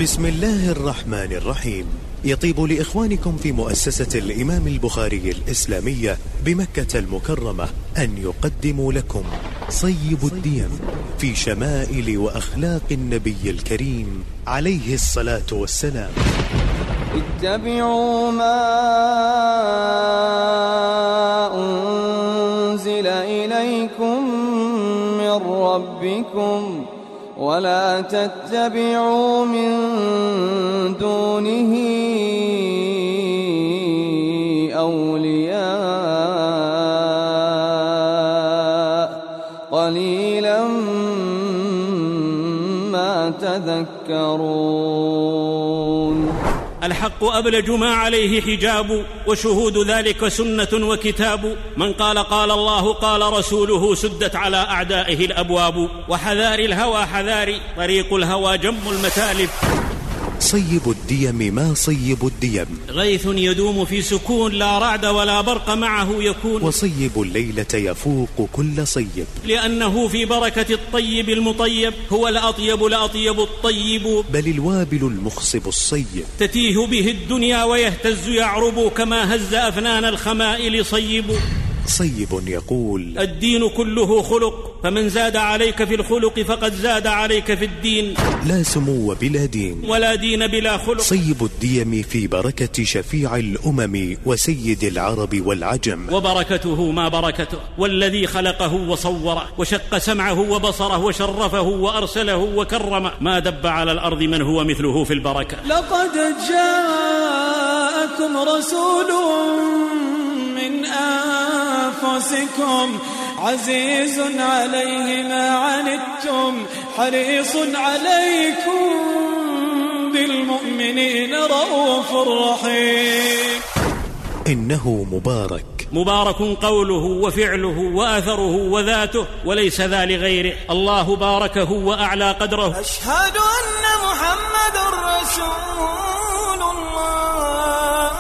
بسم الله الرحمن الرحيم. يطيب لإخوانكم في مؤسسة الإمام البخاري الإسلامية بمكة المكرمة أن يقدموا لكم صيب الديم في شمائل وأخلاق النبي الكريم عليه الصلاة والسلام. اتبعوا ما أنزل إليكم من ربكم ولا تتبعوا من دونه أولياء قليلا ما تذكرون. الحق أبلج ما عليه حجاب، وشهود ذلك سنة وكتاب. من قال قال الله قال رسوله سدت على أعدائه الأبواب. وحذار الهوى حذاري، طريق الهوى جم المتالب. صيب الديم ما صيب الديم، غيث يدوم في سكون لا رعد ولا برق معه يكون. وصيب الليلة يفوق كل صيب، لأنه في بركة الطيب المطيب هو الأطيب الأطيب الطيب. بل الوابل المخصب الصيب تتيه به الدنيا ويهتز يعرب كما هز أفنان الخمائل صيب. صيب يقول الدين كله خلق، فمن زاد عليك في الخلق فقد زاد عليك في الدين. لا سمو بلا دين ولا دين بلا خلق. صيب الديم في بركة شفيع الأمم وسيد العرب والعجم. وبركته ما بركته، والذي خلقه وصوره وشق سمعه وبصره وشرفه وأرسله وكرمه، ما دب على الأرض من هو مثله في البركة. لقد جاءكم رسول من أنفسكم عزيز عليه ما عنتم حريص عليكم بالمؤمنين رؤوف رحيم. إنه مبارك، مبارك قوله وفعله وأثره وذاته، وليس ذا لغيره. الله باركه وأعلى قدره. أشهد أن محمد رسول الله.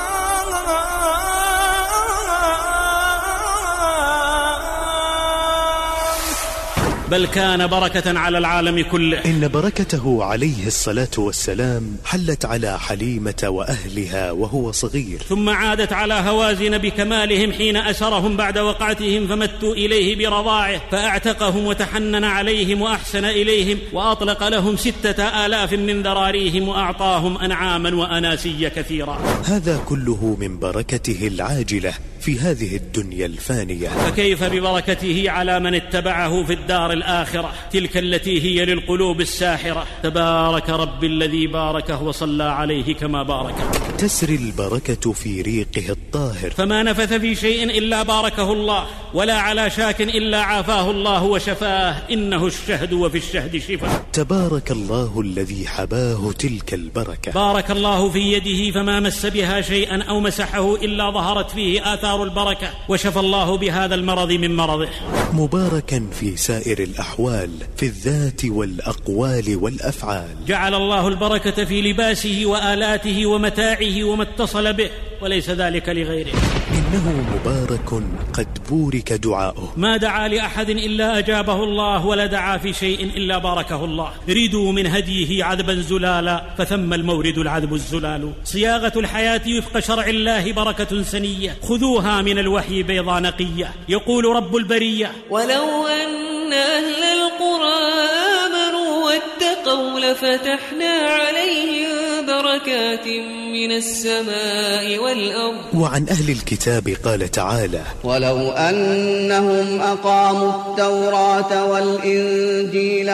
بل كان بركة على العالم كله. إن بركته عليه الصلاة والسلام حلت على حليمة وأهلها وهو صغير، ثم عادت على هوازن بكمالهم حين أسرهم بعد وقعتهم فمتوا إليه برضاعه، فأعتقهم وتحنن عليهم وأحسن إليهم، وأطلق لهم 6,000 من ذراريهم، وأعطاهم أنعاما وأناسيا كثيرا. هذا كله من بركته العاجلة في هذه الدنيا الفانية، فكيف ببركته على من اتبعه في الدار الآخرة، تلك التي هي للقلوب الساحرة. تبارك رب الذي باركه وصلى عليه كما بارك. تسري البركة في ريقه الطاهر، فما نفث في شيء إلا باركه الله، ولا على شاك إلا عافاه الله وشفاه. إنه الشهد وفي الشهد شفاء. تبارك الله الذي حباه تلك البركة. بارك الله في يده فما مس بها شيئا أو مسحه إلا ظهرت فيه آثار البركة، وشفى الله بهذا المرض من مرضه. مباركا في سائر الأحوال، في الذات والأقوال والأفعال. جعل الله البركة في لباسه وآلاته ومتاعه وما اتصل به، وليس ذلك لغيره. إنه مبارك قد بورك دعاؤه، ما دعا لأحد إلا أجابه الله، ولا دعا في شيء إلا باركه الله. ريدوا من هديه عذبا زلالا، فثم المورد العذب الزلال. صياغة الحياة وفق شرع الله بركة سنية، خذوها من الوحي بيضا نقية. يقول رب البرية ولو أن أهل القرى آمنوا واتقوا لفتحنا عليهم بركات من السماء والأرض. وعن أهل الكتاب قال تعالى ولو أنهم أقاموا التوراة والإنجيل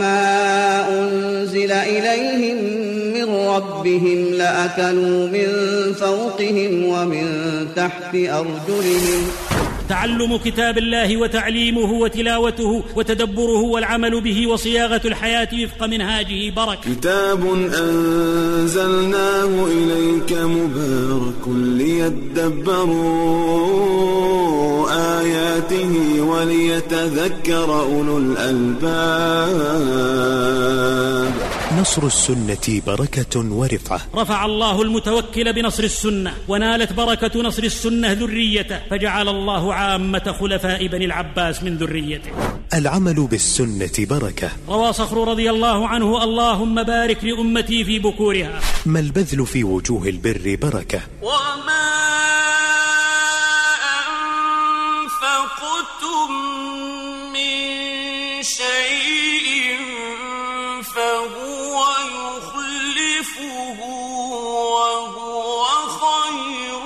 وما أنزل إليهم من ربهم لأكلوا من فوقهم ومن تحت أرجلهم. تعلم كتاب الله وتعليمه وتلاوته وتدبره والعمل به وصياغة الحياة وفق منهاجه بركة. كتاب أنزلناه إليك مبارك ليدبروا آياته وليتذكر أولو الألباب. نصر السنة بركة ورفعة. رفع الله المتوكل بنصر السنة، ونالت بركة نصر السنة ذريته، فجعل الله عامة خلفاء بني العباس من ذريته. العمل بالسنة بركة. روى صخر رضي الله عنه: اللهم بارك لأمتي في بكورها. ما البذل في وجوه البر بركة. وما أنفقتم من شيء فهو يخلفه وهو خير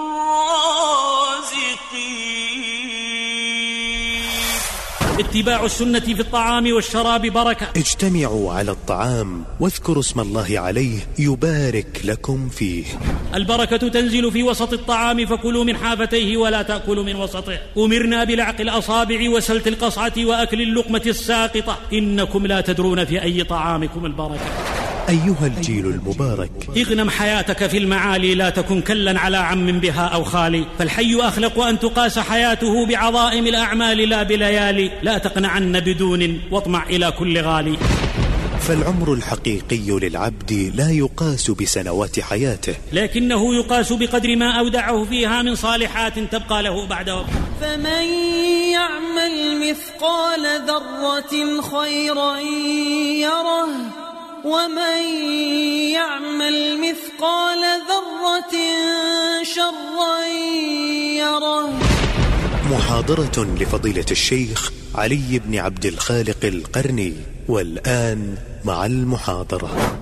الرازقين. اتباع السنة في الطعام والشراب بركة. اجتمعوا على الطعام واذكروا اسم الله عليه يبارك لكم فيه. البركة تنزل في وسط الطعام، فكلوا من حافتيه ولا تأكلوا من وسطه. أمرنا بلعق الأصابع وسلت القصعة وأكل اللقمة الساقطة، إنكم لا تدرون في أي طعامكم البركة. أيها الجيل المبارك، اغنم حياتك في المعالي، لا تكن كلا على عم بها أو خالي، فالحي أخلق أن تقاس حياته بعظائم الأعمال لا بليالي، لا تقنعن بدون واطمع إلى كل غالي. فالعمر الحقيقي للعبد لا يقاس بسنوات حياته، لكنه يقاس بقدر ما أودعه فيها من صالحات تبقى له بعد وقت. فمن يعمل مثقال ذرة خيرا يره، ومن يعمل مثقال ذرة شرا يره. محاضرة لفضيلة الشيخ علي بن عبد الخالق القرني. والآن مع المحاضرة.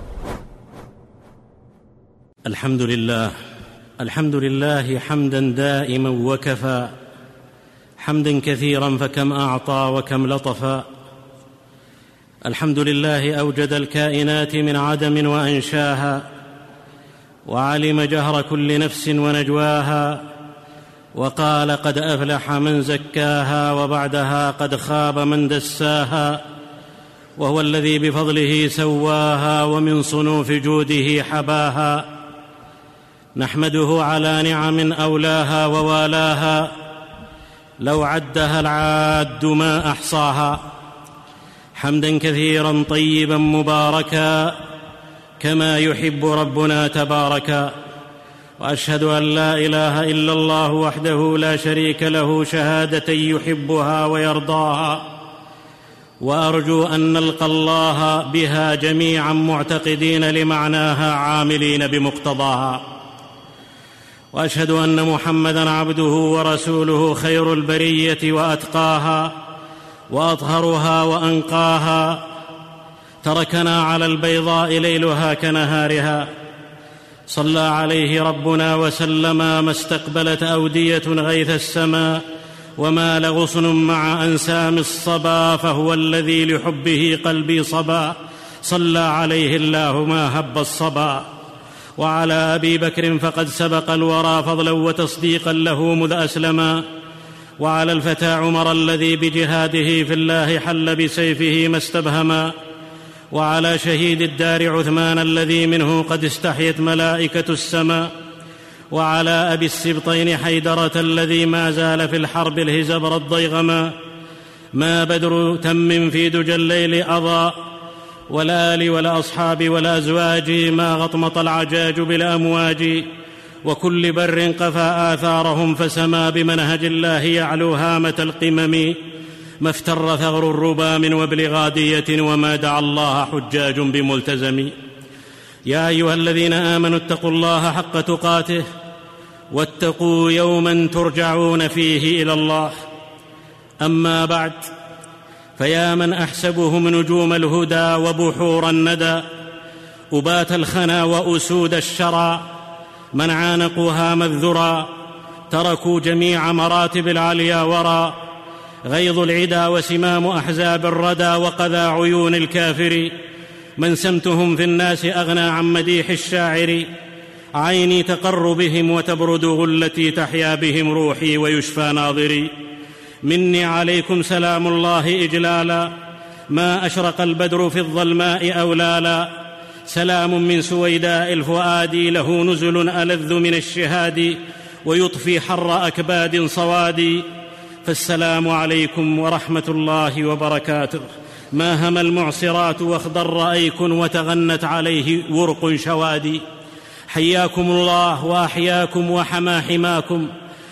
الحمد لله حمدا دائما وكفى، حمدا كثيرا فكم أعطى وكم لطفا. الحمد لله أوجد الكائنات من عدم وأنشاها، وعلم جهر كل نفس ونجواها، وقال قد أفلح من زكاها، وبعدها قد خاب من دساها. وهو الذي بفضله سواها، ومن صنوف جوده حباها. نحمده على نعم أولاها ووالاها، لو عدها العاد ما أحصاها. حمدا كثيرا طيبا مباركا، كما يحب ربنا تباركا. وأشهد أن لا إله إلا الله وحده لا شريك له، شهادة يحبها ويرضاها. وأرجو أن نلقى الله بها جميعا معتقدين لمعناها عاملين بمقتضاها. وأشهد أن محمدا عبده ورسوله، خير البرية وأتقاها وأطهرها وأنقاها. تركنا على البيضاء ليلها كنهارها، صلى عليه ربنا وسلم، ما استقبلت أودية غيث السماء، وما لغصن مع أنسام الصبا، فهو الذي لحبه قلبي صبا. صلى عليه الله ما هب الصبا. وعلى أبي بكر فقد سبق الورى فضلا وتصديقا له مذ أسلما. وعلى الفتى عمر الذي بجهاده في الله حل بسيفه ما استبهما. وعلى شهيد الدار عثمان الذي منه قد استحيت ملائكة السماء. وعلى أبي السبطين حيدرة الذي ما زال في الحرب الهزبر الضيغما. ما بدر تم في دجى الليل أضاء، والآل والأصحاب والأزواج، ما غطمط العجاج بالأمواج. وكل بر قفى آثارهم، فسما بمنهج الله يعلو هامة القمم. ما افتر ثغر الربا من وبل غادية، وما دعا الله حجاج بملتزم. يا أيها الذين آمنوا اتقوا الله حق تقاته، واتقوا يوما ترجعون فيه إلى الله. أما بعد، فيا من أحسبهم نجوم الهدى وبحور الندى، أبات الخنا وأسود الشرى، من عانقوا هام الذرى، تركوا جميع مراتب العليا ورى. غيظ العدا وسمام أحزاب الردى، وقذى عيون الكافر، من سمتهم في الناس أغنى عن مديح الشاعر. عيني تقر بهم وتبرد غلتي، تحيا بهم روحي ويشفى ناظري. مني عليكم سلام الله إجلالا، ما أشرق البدر في الظلماء أولالا. سلام من سويداء الفؤاد، له نزل ألذ من الشهاد، ويطفي حر أكباد صواد. فالسلام عليكم ورحمة الله وبركاته. ما هم المعصرات واخضر أيكن، وتغنت عليه ورق شوادي. حياكم الله وأحياكم وحمى حماكم،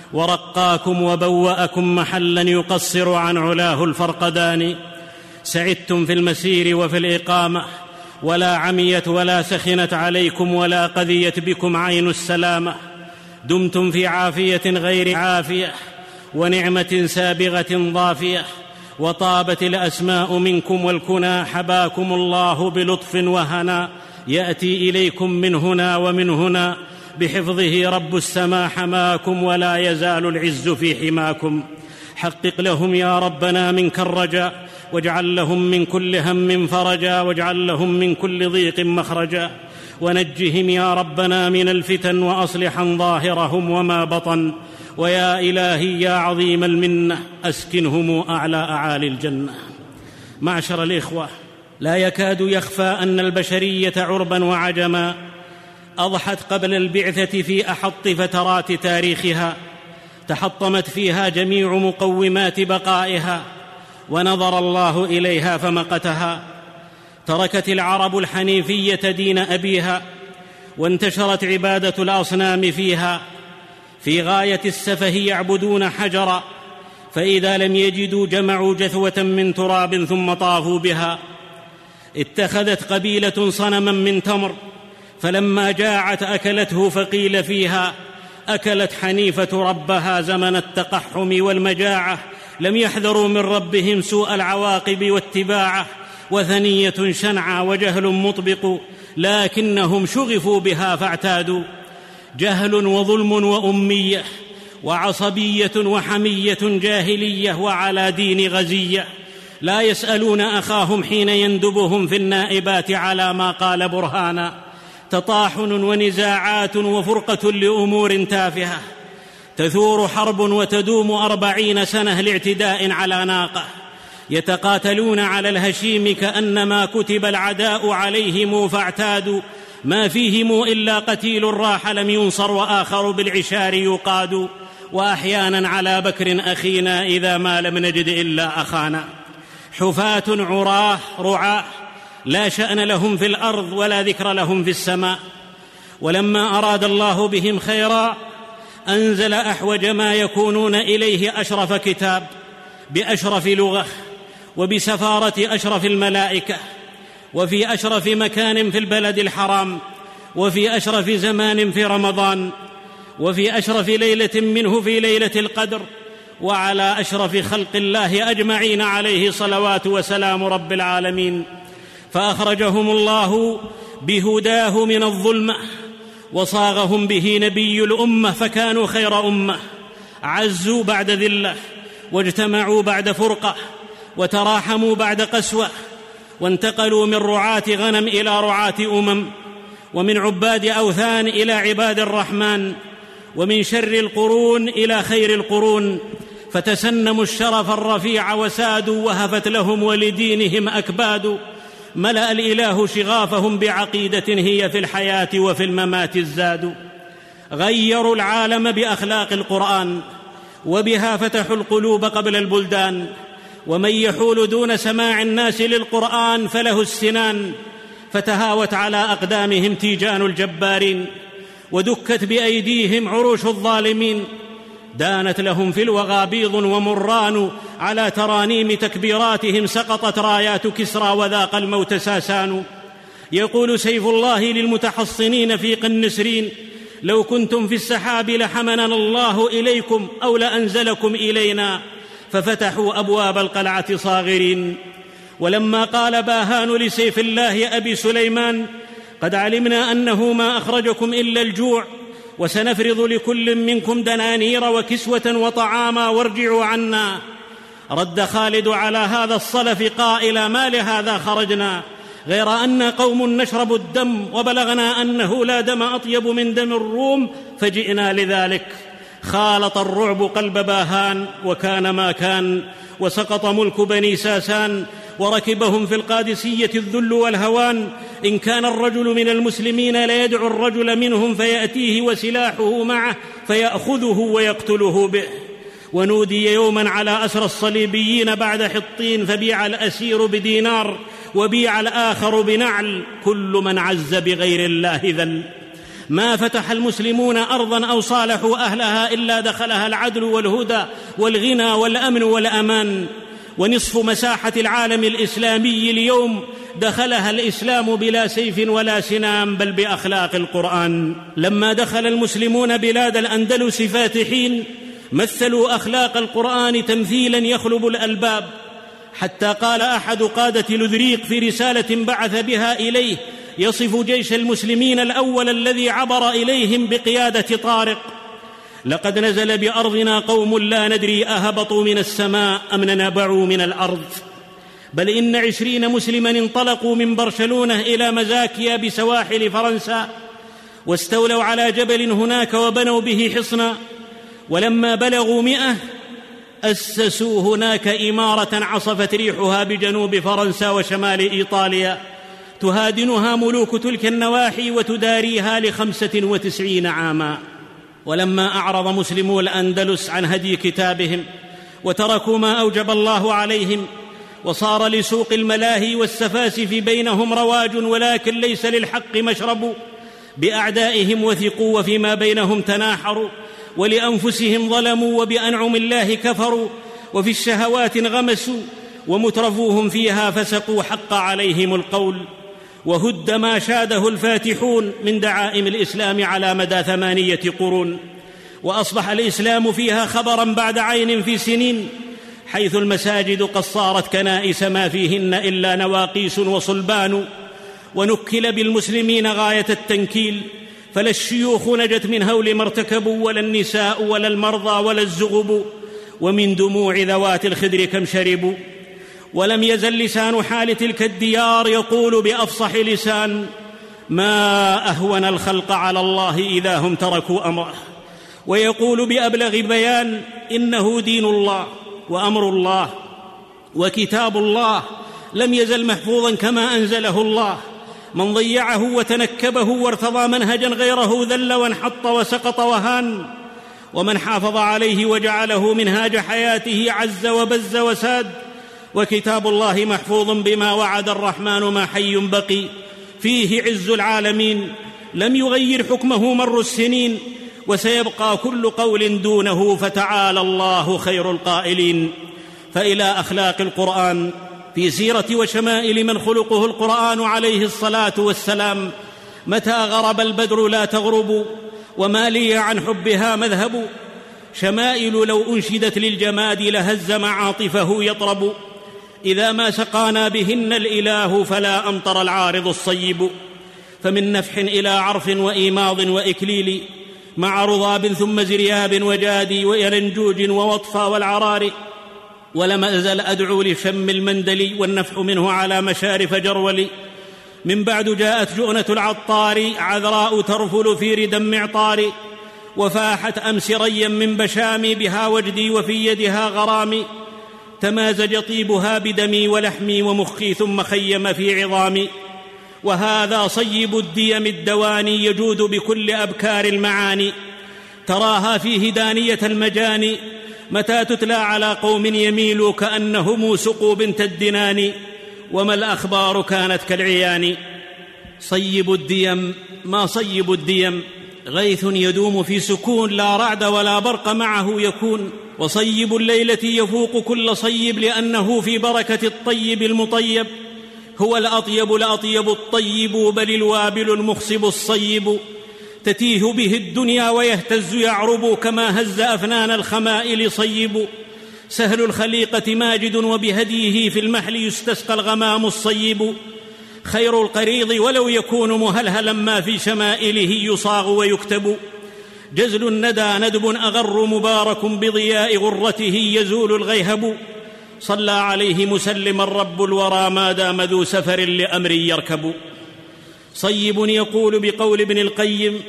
ورقاكم وبوأكم محلا يقصر عن علاه الفرقدان. سعدتم في المسير وفي الإقامة، ولا عميت ولا سخنت عليكم ولا قذيت بكم عين السلامة. دمتم في عافية غير عافية، ونعمة سابغة ضافية، وطابت الأسماء منكم والكنى. حباكم الله بلطف وهنا، يأتي إليكم من هنا ومن هنا. بحفظه رب السماء حماكم، ولا يزال العز في حماكم. حقق لهم يا ربنا منك الرجاء، واجعل لهم من كل هم فرجا، واجعل لهم من كل ضيق مخرجا. ونجهم يا ربنا من الفتن، وأصلحا ظاهرهم وما بطن. ويا إلهي يا عظيم المنة، أسكنهم أعلى أعالي الجنة. معشر الإخوة، لا يكاد يخفى أن البشرية عربا وعجما أضحت قبل البعثة في أحط فترات تاريخها، تحطمت فيها جميع مقومات بقائها، ونظر الله إليها فمقتها. تركت العرب الحنيفية دين أبيها، وانتشرت عبادة الأصنام فيها. في غاية السفه يعبدون حجرا، فإذا لم يجدوا جمعوا جثوة من تراب ثم طافوا بها. اتخذت قبيلة صنما من تمر، فلما جاعت أكلته، فقيل فيها أكلت حنيفة ربها. زمن التقحم والمجاعة لم يحذروا من ربهم سوء العواقب واتباعه. وثنية شنعى وجهل مطبق، لكنهم شغفوا بها فاعتادوا. جهل وظلم وأمية وعصبية وحمية جاهلية، وعلى دين غزية. لا يسألون أخاهم حين يندبهم في النائبات على ما قال برهانا. تطاحن ونزاعات وفرقة لأمور تافهة، تثور حرب وتدوم 40 سنة لاعتداء على ناقة. يتقاتلون على الهشيم كأنما كتب العداء عليهم فاعتادوا. ما فيهم إلا قتيل راح لم ينصر، وآخر بالعشار يقاد. وأحيانا على بكر أخينا إذا ما لم نجد إلا أخانا. حفاة عراه رعاه، لا شأن لهم في الأرض ولا ذكر لهم في السماء. ولما أراد الله بهم خيرا أنزل أحوج ما يكونون إليه أشرف كتاب، بأشرف لغة، وبسفارة أشرف الملائكة، وفي أشرف مكان في البلد الحرام، وفي أشرف زمان في رمضان، وفي أشرف ليلة منه في ليلة القدر، وعلى أشرف خلق الله أجمعين عليه صلوات وسلام رب العالمين. فأخرجهم الله بهداه من الظلمة، وصاغهم به نبي الأمة، فكانوا خير أمة. عزوا بعد ذلة، واجتمعوا بعد فرقة، وتراحموا بعد قسوة، وانتقلوا من رعاة غنم إلى رعاة أمم، ومن عباد أوثان إلى عباد الرحمن، ومن شر القرون إلى خير القرون. فتسنموا الشرف الرفيع وسادوا، وهفت لهم ولدينهم أكباد. ملأ الإله شغافهم بعقيدة هي في الحياة وفي الممات الزاد. غيروا العالم بأخلاق القرآن، وبها فتحوا القلوب قبل البلدان. ومن يحول دون سماع الناس للقرآن فله السنان. فتهاوت على أقدامهم تيجان الجبارين، ودكت بأيديهم عروش الظالمين. دانت لهم في الوغى بيض ومران، على ترانيم تكبيراتهم سقطت رايات كسرى، وذاق الموت ساسان. يقول سيف الله للمتحصنين في قنسرين: لو كنتم في السحاب لحملنا الله إليكم، أو لأنزلكم إلينا. ففتحوا أبواب القلعة صاغرين. ولما قال باهان لسيف الله أبي سليمان: قد علمنا أنه ما أخرجكم إلا الجوع، وسنفرض لكل منكم دنانير وكسوة وطعاما، وارجعوا عنا. رد خالد على هذا الصلف قائلا: ما لهذا خرجنا، غير أن قوم نشرب الدم، وبلغنا أنه لا دم أطيب من دم الروم، فجئنا لذلك. خالط الرعب قلب باهان، وكان ما كان، وسقط ملك بني ساسان، وركبهم في القادسية الذل والهوان. إن كان الرجل من المسلمين ليدعو الرجل منهم فيأتيه وسلاحه معه، فيأخذه ويقتله به. ونودي يوما على أسر الصليبيين بعد حطين، فبيع الأسير بدينار، وبيع الآخر بنعل. كل من عز بغير الله ذل. ما فتح المسلمون أرضا أو صالحوا أهلها إلا دخلها العدل والهدى والغنى والأمن والأمان. ونصف مساحة العالم الإسلامي اليوم دخلها الإسلام بلا سيف ولا سنام، بل بأخلاق القرآن. لما دخل المسلمون بلاد الأندلس فاتحين مثلوا أخلاق القرآن تمثيلا يخلب الألباب، حتى قال أحد قادة لذريق في رسالة بعث بها إليه يصف جيش المسلمين الأول الذي عبر إليهم بقيادة طارق: لقد نزل بأرضنا قوم لا ندري أهبطوا من السماء أم نبعوا من الأرض، بل إن 20 مسلما انطلقوا من برشلونة إلى مزاكيا بسواحل فرنسا، واستولوا على جبل هناك وبنوا به حصنا، ولما بلغوا 100 أسسوا هناك إمارة عصفت ريحها بجنوب فرنسا وشمال إيطاليا، تهادنها ملوك تلك النواحي وتداريها ل95 عاما. ولما أعرض مسلمو الأندلس عن هدي كتابهم وتركوا ما أوجب الله عليهم، وصار لسوق الملاهي والسفاسف بينهم رواج ولكن ليس للحق مشرب، بأعدائهم وثقوا وفيما بينهم تناحروا، ولأنفسهم ظلموا وبأنعم الله كفروا، وفي الشهوات انغمسوا، ومترفوهم فيها فسقوا حق عليهم القول، وهد ما شاده الفاتحون من دعائم الإسلام على مدى 8 قرون، وأصبح الإسلام فيها خبرا بعد عين في سنين، حيث المساجد قد صارت كنائس ما فيهن إلا نواقيس وصلبان، ونكل بالمسلمين غاية التنكيل، فلا الشيوخ نجت من هول ما ارتكبوا، ولا النساء ولا المرضى ولا الزغب، ومن دموع ذوات الخدر كم شربوا. ولم يزل لسان حال تلك الديار يقول بأفصح لسان: ما أهون الخلق على الله إذا هم تركوا أمره، ويقول بأبلغ بيان: إنه دين الله وأمر الله وكتاب الله لم يزل محفوظا كما أنزله الله، من ضيعه وتنكبه وارتضى منهجا غيره ذل وانحط وسقط وهان، ومن حافظ عليه وجعله منهاج حياته عز وبز وساد. وكتاب الله محفوظ بما وعد الرحمن ما حي بقي، فيه عز العالمين، لم يغير حكمه مر السنين، وسيبقى كل قول دونه، فتعالى الله خير القائلين. فإلى أخلاق القرآن في سيرة وشمائل من خلقه القرآن عليه الصلاة والسلام: متى غرب البدر لا تغرب، وما لي عن حبها مذهب، شمائل لو أنشدت للجماد لهز معاطفه يطرب، إذا ما سقانا بهن الإله فلا أمطر العارض الصيب، فمن نفح إلى عرف وإيماض وإكليل، مع رضاب ثم زرياب وجادي ويلنجوج ووطفى والعرار، ولم أزل أدعو لشم المندل والنفح منه على مشارف جرولي. من بعد جاءت جؤنة العطار عذراء ترفل في ردم معطار، وفاحت أمس ريا من بشامي بها وجدي وفي يدها غرامي، تمازج طيبها بدمي ولحمي ومخي ثم خيم في عظامي. وهذا صيب الديم الدواني يجود بكل أبكار المعاني، تراها فيه دانية المجاني، متى تتلى على قوم يميل كأنهم سقوا بنت الدنان، وما الأخبار كانت كالعيان. صيب الديم، ما صيب الديم، غيث يدوم في سكون، لا رعد ولا برق معه يكون، وصيب الليلة يفوق كل صيب، لأنه في بركة الطيب المطيب، هو الأطيب الأطيب الطيب، بل الوابل المخصب الصيب، تتيه به الدنيا ويهتز يعرب، كما هز أفنان الخمائل صيب، سهل الخليقة ماجد، وبهديه في المحل يستسقى الغمام الصيب، خير القريض ولو يكون مهلهلا، ما في شمائله يصاغ ويكتب، جزل الندى ندب أغر مبارك، بضياء غرته يزول الغيهب، صلى عليه مسلما رب الورى، ما دام ذو سفر لأمر يركب. صيب يقول بقول ابن القيم: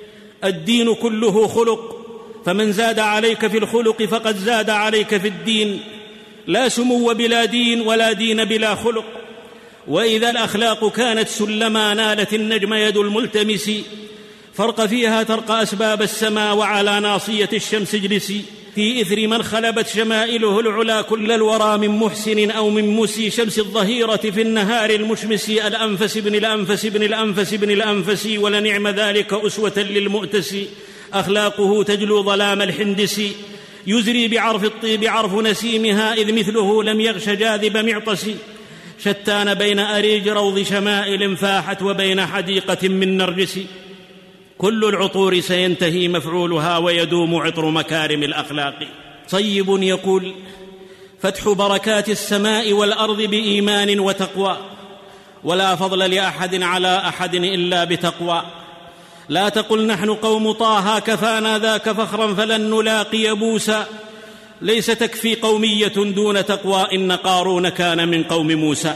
الدين كله خلق، فمن زاد عليك في الخلق فقد زاد عليك في الدين، لا سمو بلا دين ولا دين بلا خلق، وإذا الأخلاق كانت سلما نالت النجم يد الملتمس، فرق فيها ترقى أسباب السماء، وعلى ناصية الشمس اجلسي، في إثر من خلبت شمائله العلا كل الورى من محسن أو من مسي شمس الظهيرة في النهار المشمس الأنفس بن الأنفس بن الأنفس بن الأنفس ولنعم ذلك أسوة للمؤتس أخلاقه تجلو ظلام الحندس يزري بعرف الطيب عرف نسيمها إذ مثله لم يغش جاذب معطس شتان بين أريج روض شمائل فاحت وبين حديقة من نرجس كل العطور سينتهي مفعولها ويدوم عطر مكارم الأخلاق صيب يقول فتح بركات السماء والأرض بإيمان وتقوى ولا فضل لأحد على أحد إلا بتقوى لا تقل نحن قوم طه كفانا ذاك فخرا فلن نلاقي بوسى ليس تكفي قومية دون تقوى إن قارون كان من قوم موسى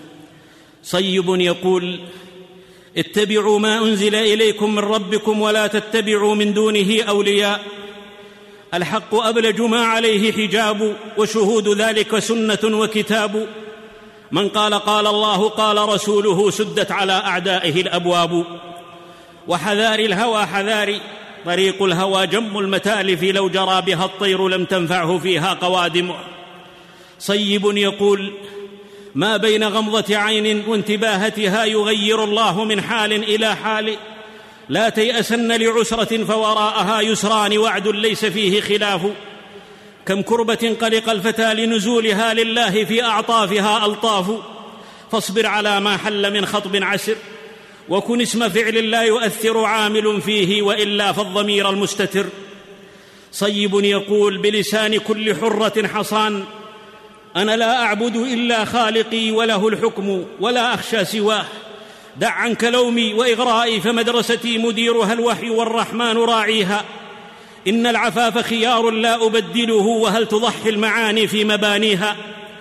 صيب يقول اتبعوا ما أنزل إليكم من ربكم ولا تتبعوا من دونه أولياء الحق أبلج ما عليه حجاب وشهود ذلك سنة وكتاب من قال قال الله قال رسوله سدت على أعدائه الأبواب وحذار الهوى حذاري طريق الهوى جم المتالف لو جرى بها الطير لم تنفعه فيها قوادم صيب يقول ما بين غمضة عين وانتباهتها يغير الله من حال إلى حال لا تيأسن لعسرة فوراءها يسران وعد ليس فيه خلاف كم كربة قلق الفتى لنزولها لله في أعطافها ألطاف فاصبر على ما حل من خطب عسر وكن اسم فعل لا يؤثر عامل فيه وإلا فالضمير المستتر صيب يقول بلسان كل حرة حصان أنا لا أعبد إلا خالقي وله الحكم ولا أخشى سواه دع عنك لومي وإغرائي فمدرستي مديرها الوحي والرحمن راعيها إن العفاف خيار لا أبدله وهل تضحي المعاني في مبانيها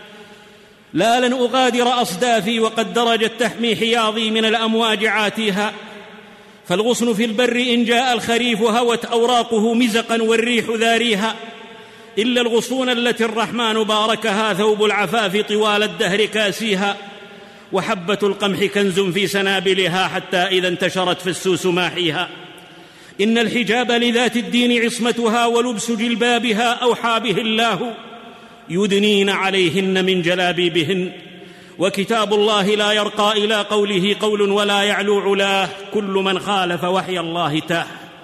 لا لن أغادر أصدافي وقد درجت تحمي حياضي من الأمواج عاتيها فالغصن في البر إن جاء الخريف هوت أوراقه مزقا والريح ذاريها إلا الغصون التي الرحمن باركها ثوب العفاف طوال الدهر كاسيها وحبة القمح كنز في سنابلها حتى إذا انتشرت فالسوس ماحيها إن الحجاب لذات الدين عصمتها ولبس جلبابها أوحى به الله يدنين عليهن من جلابيبهن وكتاب الله لا يرقى إلى قوله قول ولا يعلو علاه كل من خالف وحي الله تاه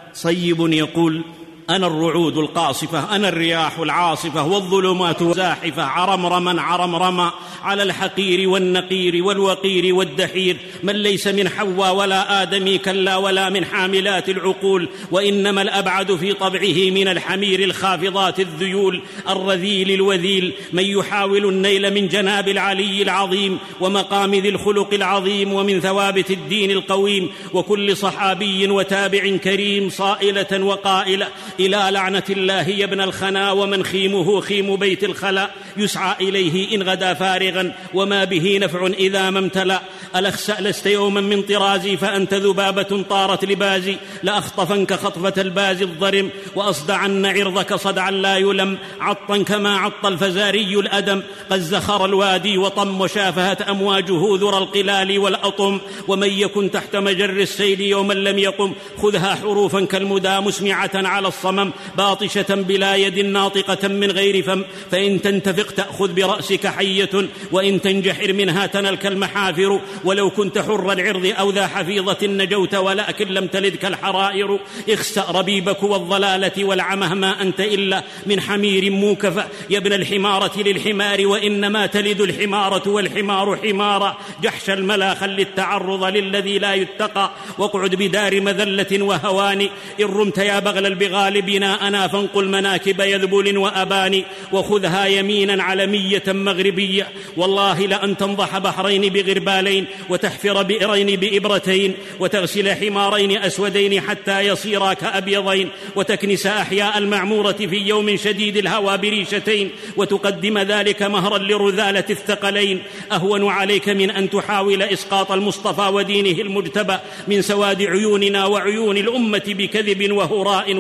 صيب يقول أنا الرعود القاصفة أنا الرياح العاصفة والظلمات زاحفة عرمرما عرمرما على الحقير والنقير والوقير والدحير من ليس من حواء ولا آدمي كلا ولا من حاملات العقول وإنما الأبعد في طبعه من الحمير الخافضات الذيول الرذيل الوذيل من يحاول النيل من جناب العلي العظيم ومقام ذي الخلق العظيم ومن ثوابت الدين القويم وكل صحابي وتابع كريم صائلة وقائلة إلى لعنة الله يا ابن الخنا ومن خيمه خيم بيت الخلا يسعى إليه إن غدا فارغا وما به نفع إذا ما امتلأ ألخسأ لست يوما من طرازي فأنت ذبابة طارت لبازي لأخطفنك خطفة الباز الضرم وأصدعن عرضك صدعا لا يلم عطا كما عط الفزاري الأدم قد زخر الوادي وطم وشافهت أمواجه ذرى القلال والأطم ومن يكن تحت مجر السيل يوما لم يقم خذها حروفا كالمدى مسمعة على الصمم باطشة بلا يد ناطقة من غير فم فإن تنتفق تأخذ برأسك حية وإن تنجحر منها تنلك المحافر ولو كنت حر العرض أو ذا حفيظة نجوت ولكن لم تلدك الحرائر اخسأ ربيبك والضلالة والعمه ما أنت إلا من حمير موكفة يا ابن الحمارة للحمار وإنما تلد الحمارة والحمار حمارا جحش الملا خل التعرض للذي لا يتقى واقعد بدار مذلة وهوان إن رمت يا بغل البغال بناءنا فانقل مناكب يذبل وأباني وخذها يمينا علمية مغربية والله لأن تنضح بحرين بغربالين وتحفر بئرين بإبرتين وتغسل حمارين أسودين حتى يصيرا كأبيضين وتكنس أحياء المعمورة في يوم شديد الهوى بريشتين وتقدم ذلك مهرا لرذالة الثقلين أهون عليك من أن تحاول إسقاط المصطفى ودينه المجتبى من سواد عيوننا وعيون الأمة بكذب وهراء ومين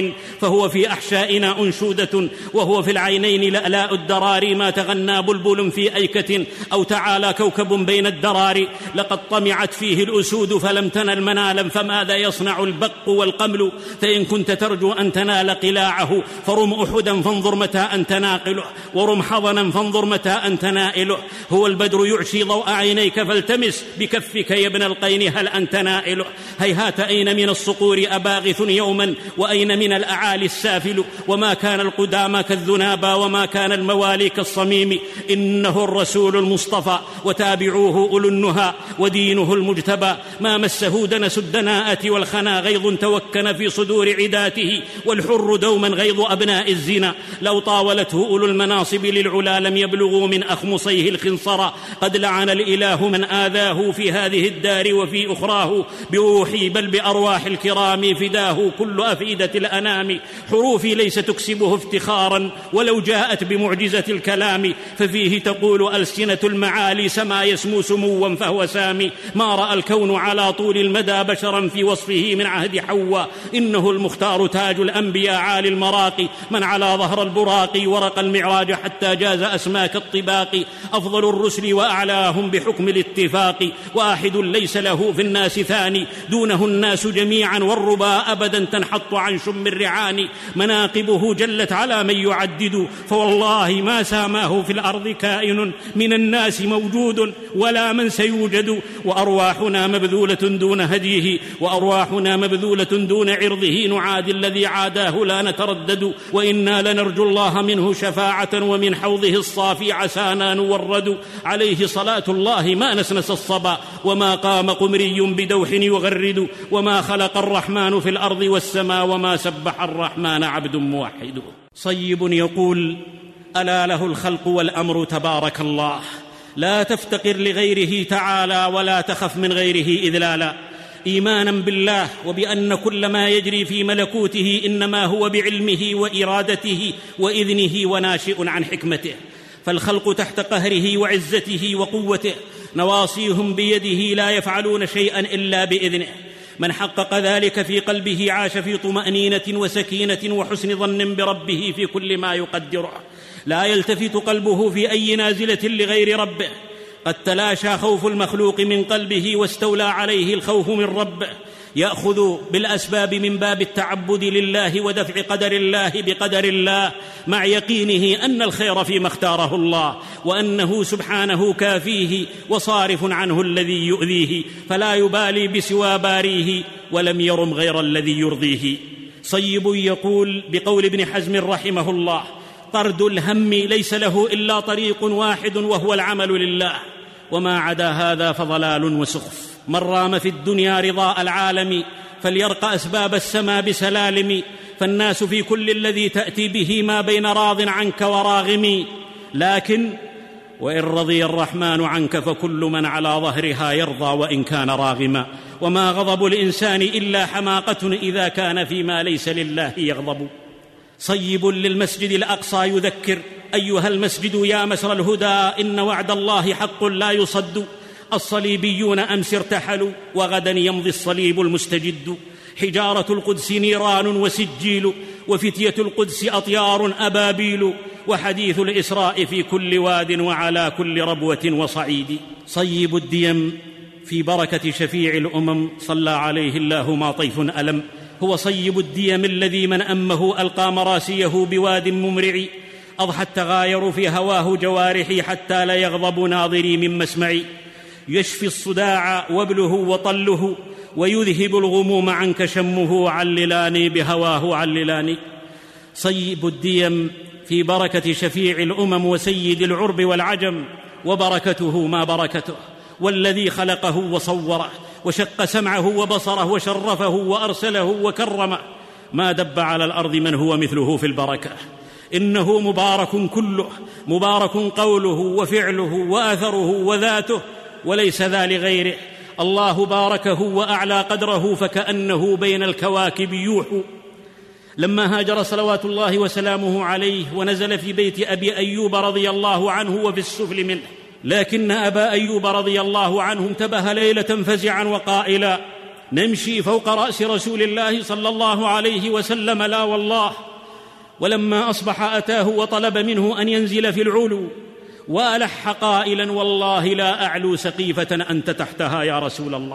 الطرفين، فهو في أحشائنا أنشودة، وهو في العينين لألاء الدرار، ما تغنى بلبل في أيكة أو تعالى كوكب بين الدرار. لقد طمعت فيه الأسود فلم تنل منالا، فماذا يصنع البق والقمل؟ فإن كنت ترجو أن تنال قلاعه فرم أحدا فانظر متى أنت ناقله، ورم حضنا فانظر متى أنت نائله. هو البدر يعشي ضوء عينيك فالتمس بكفك يا ابن القين هل أنت نائله. هيهات أين من الصقور أباغث يوما، وأين من الأعالي السافل؟ وما كان القدامى كالذنابى، وما كان الموالي كالصميم. إنه الرسول المصطفى وتابعوه أولو النهى، ودينه المجتبى ما مسه دنس الدناءة والخنا، غيظ توكن في صدور عداته، والحر دوما غيظ أبناء الزنا. لو طاولته أولو المناصب للعلا لم يبلغوا من أخمصيه الخنصرا. قد لعن الإله من آذاه في هذه الدار وفي أخراه، بروحي بل بأرواح الكرام فداه كل أفئدة الأنام. حروفي ليس تكسبه افتخارا ولو جاءت بمعجزة الكلام، ففيه تقول ألسنة المعالي سما يسمو سموا فهو سامي. ما رأى الكون على طول المدى بشرا في وصفه من عهد حواء. إنه المختار تاج الأنبياء عالي المراقي، من على ظهر البراق ورق المعراج حتى جاز أسماك الطباق. أفضل الرسل وأعلاهم بحكم الاتفاق، واحد ليس له في الناس ثاني، دونه الناس جميعا والربا أبدا تنحط عن شم الرعان. مناقبه جلت على من يعدد، فوالله ما ساماه في الأرض كائن من الناس موجود ولا من سيوجد. وأرواحنا مبذولة دون هديه، وأرواحنا مبذولة دون عرضه، نعادي الذي عاداه لا نتردد. وإنا لنرجو الله منه شفاعة، ومن حوضه الصافي عسانا نورد. عليه صلاة الله ما نسنس الصبا، وما قام قمري بدوح يغرد. وما خلق الرحمن في الأرض والسماء، وما سبح الرحمن عبد موحد. صيب يقول: ألا له الخلق والأمر تبارك الله، لا تفتقر لغيره تعالى، ولا تخف من غيره إذلالا. إيمانا بالله وبأن كل ما يجري في ملكوته إنما هو بعلمه وإرادته وإذنه وناشئ عن حكمته، فالخلق تحت قهره وعزته وقوته، نواصيهم بيده لا يفعلون شيئا إلا بإذنه. من حقق ذلك في قلبه عاش في طمأنينة وسكينة وحسن ظن بربه في كل ما يقدره، لا يلتفت قلبه في أي نازلة لغير ربه. قد تلاشى خوف المخلوق من قلبه واستولى عليه الخوف من ربه. يأخذ بالأسباب من باب التعبد لله ودفع قدر الله بقدر الله، مع يقينه أن الخير فيما اختاره الله، وأنه سبحانه كافيه وصارف عنه الذي يؤذيه، فلا يبالي بسوى باريه ولم يرم غير الذي يرضيه. صيب يقول بقول ابن حزم رحمه الله: طرد الهم ليس له إلا طريق واحد وهو العمل لله، وما عدا هذا فضلال وسخف. من رام في الدنيا رضاء العالم فليرق أسباب السما بسلالم، فالناس في كل الذي تأتي به ما بين راض عنك وراغم. لكن وإن رضي الرحمن عنك فكل من على ظهرها يرضى وإن كان راغما، وما غضب الإنسان إلا حماقة إذا كان فيما ليس لله يغضب. صيب للمسجد الأقصى يذكر: أيها المسجد يا مسر الهدى، إن وعد الله حق لا يصد. الصليبيون أمس ارتحلوا وغدا يمضي الصليب المستجد. حجارة القدس نيران وسجيل، وفتية القدس أطيار أبابيل، وحديث الإسراء في كل واد وعلى كل ربوة وصعيد. صيب الديم في بركة شفيع الأمم صلى عليه الله ما طيف ألم. هو صيب الديم الذي من أمه ألقى مراسيه بواد ممرع، أضحى التغاير في هواه جوارحي حتى لا يغضب ناظري من مسمعي. يشفي الصداع وابله وطله، ويذهب الغموم عنك شمه، عللاني بهواه عللاني. صيب الديم في بركة شفيع الأمم وسيد العرب والعجم، وبركته ما بركته، والذي خلقه وصوره وشق سمعه وبصره وشرفه وأرسله وكرمه، ما دب على الأرض من هو مثله في البركة. إنه مبارك كله، مبارك قوله وفعله وأثره وذاته، وليس ذا لغيره. الله باركه وأعلى قدره فكأنه بين الكواكب يوحو. لما هاجر صلوات الله وسلامه عليه ونزل في بيت أبي أيوب رضي الله عنه وفي السفل منه، لكن أبا أيوب رضي الله عنه انتبه ليلة فزعا وقائلا: نمشي فوق رأس رسول الله صلى الله عليه وسلم؟ لا والله. ولما أصبح أتاه وطلب منه أن ينزل في العلو، وألح قائلا: والله لا أعلو سقيفة أنت تحتها يا رسول الله.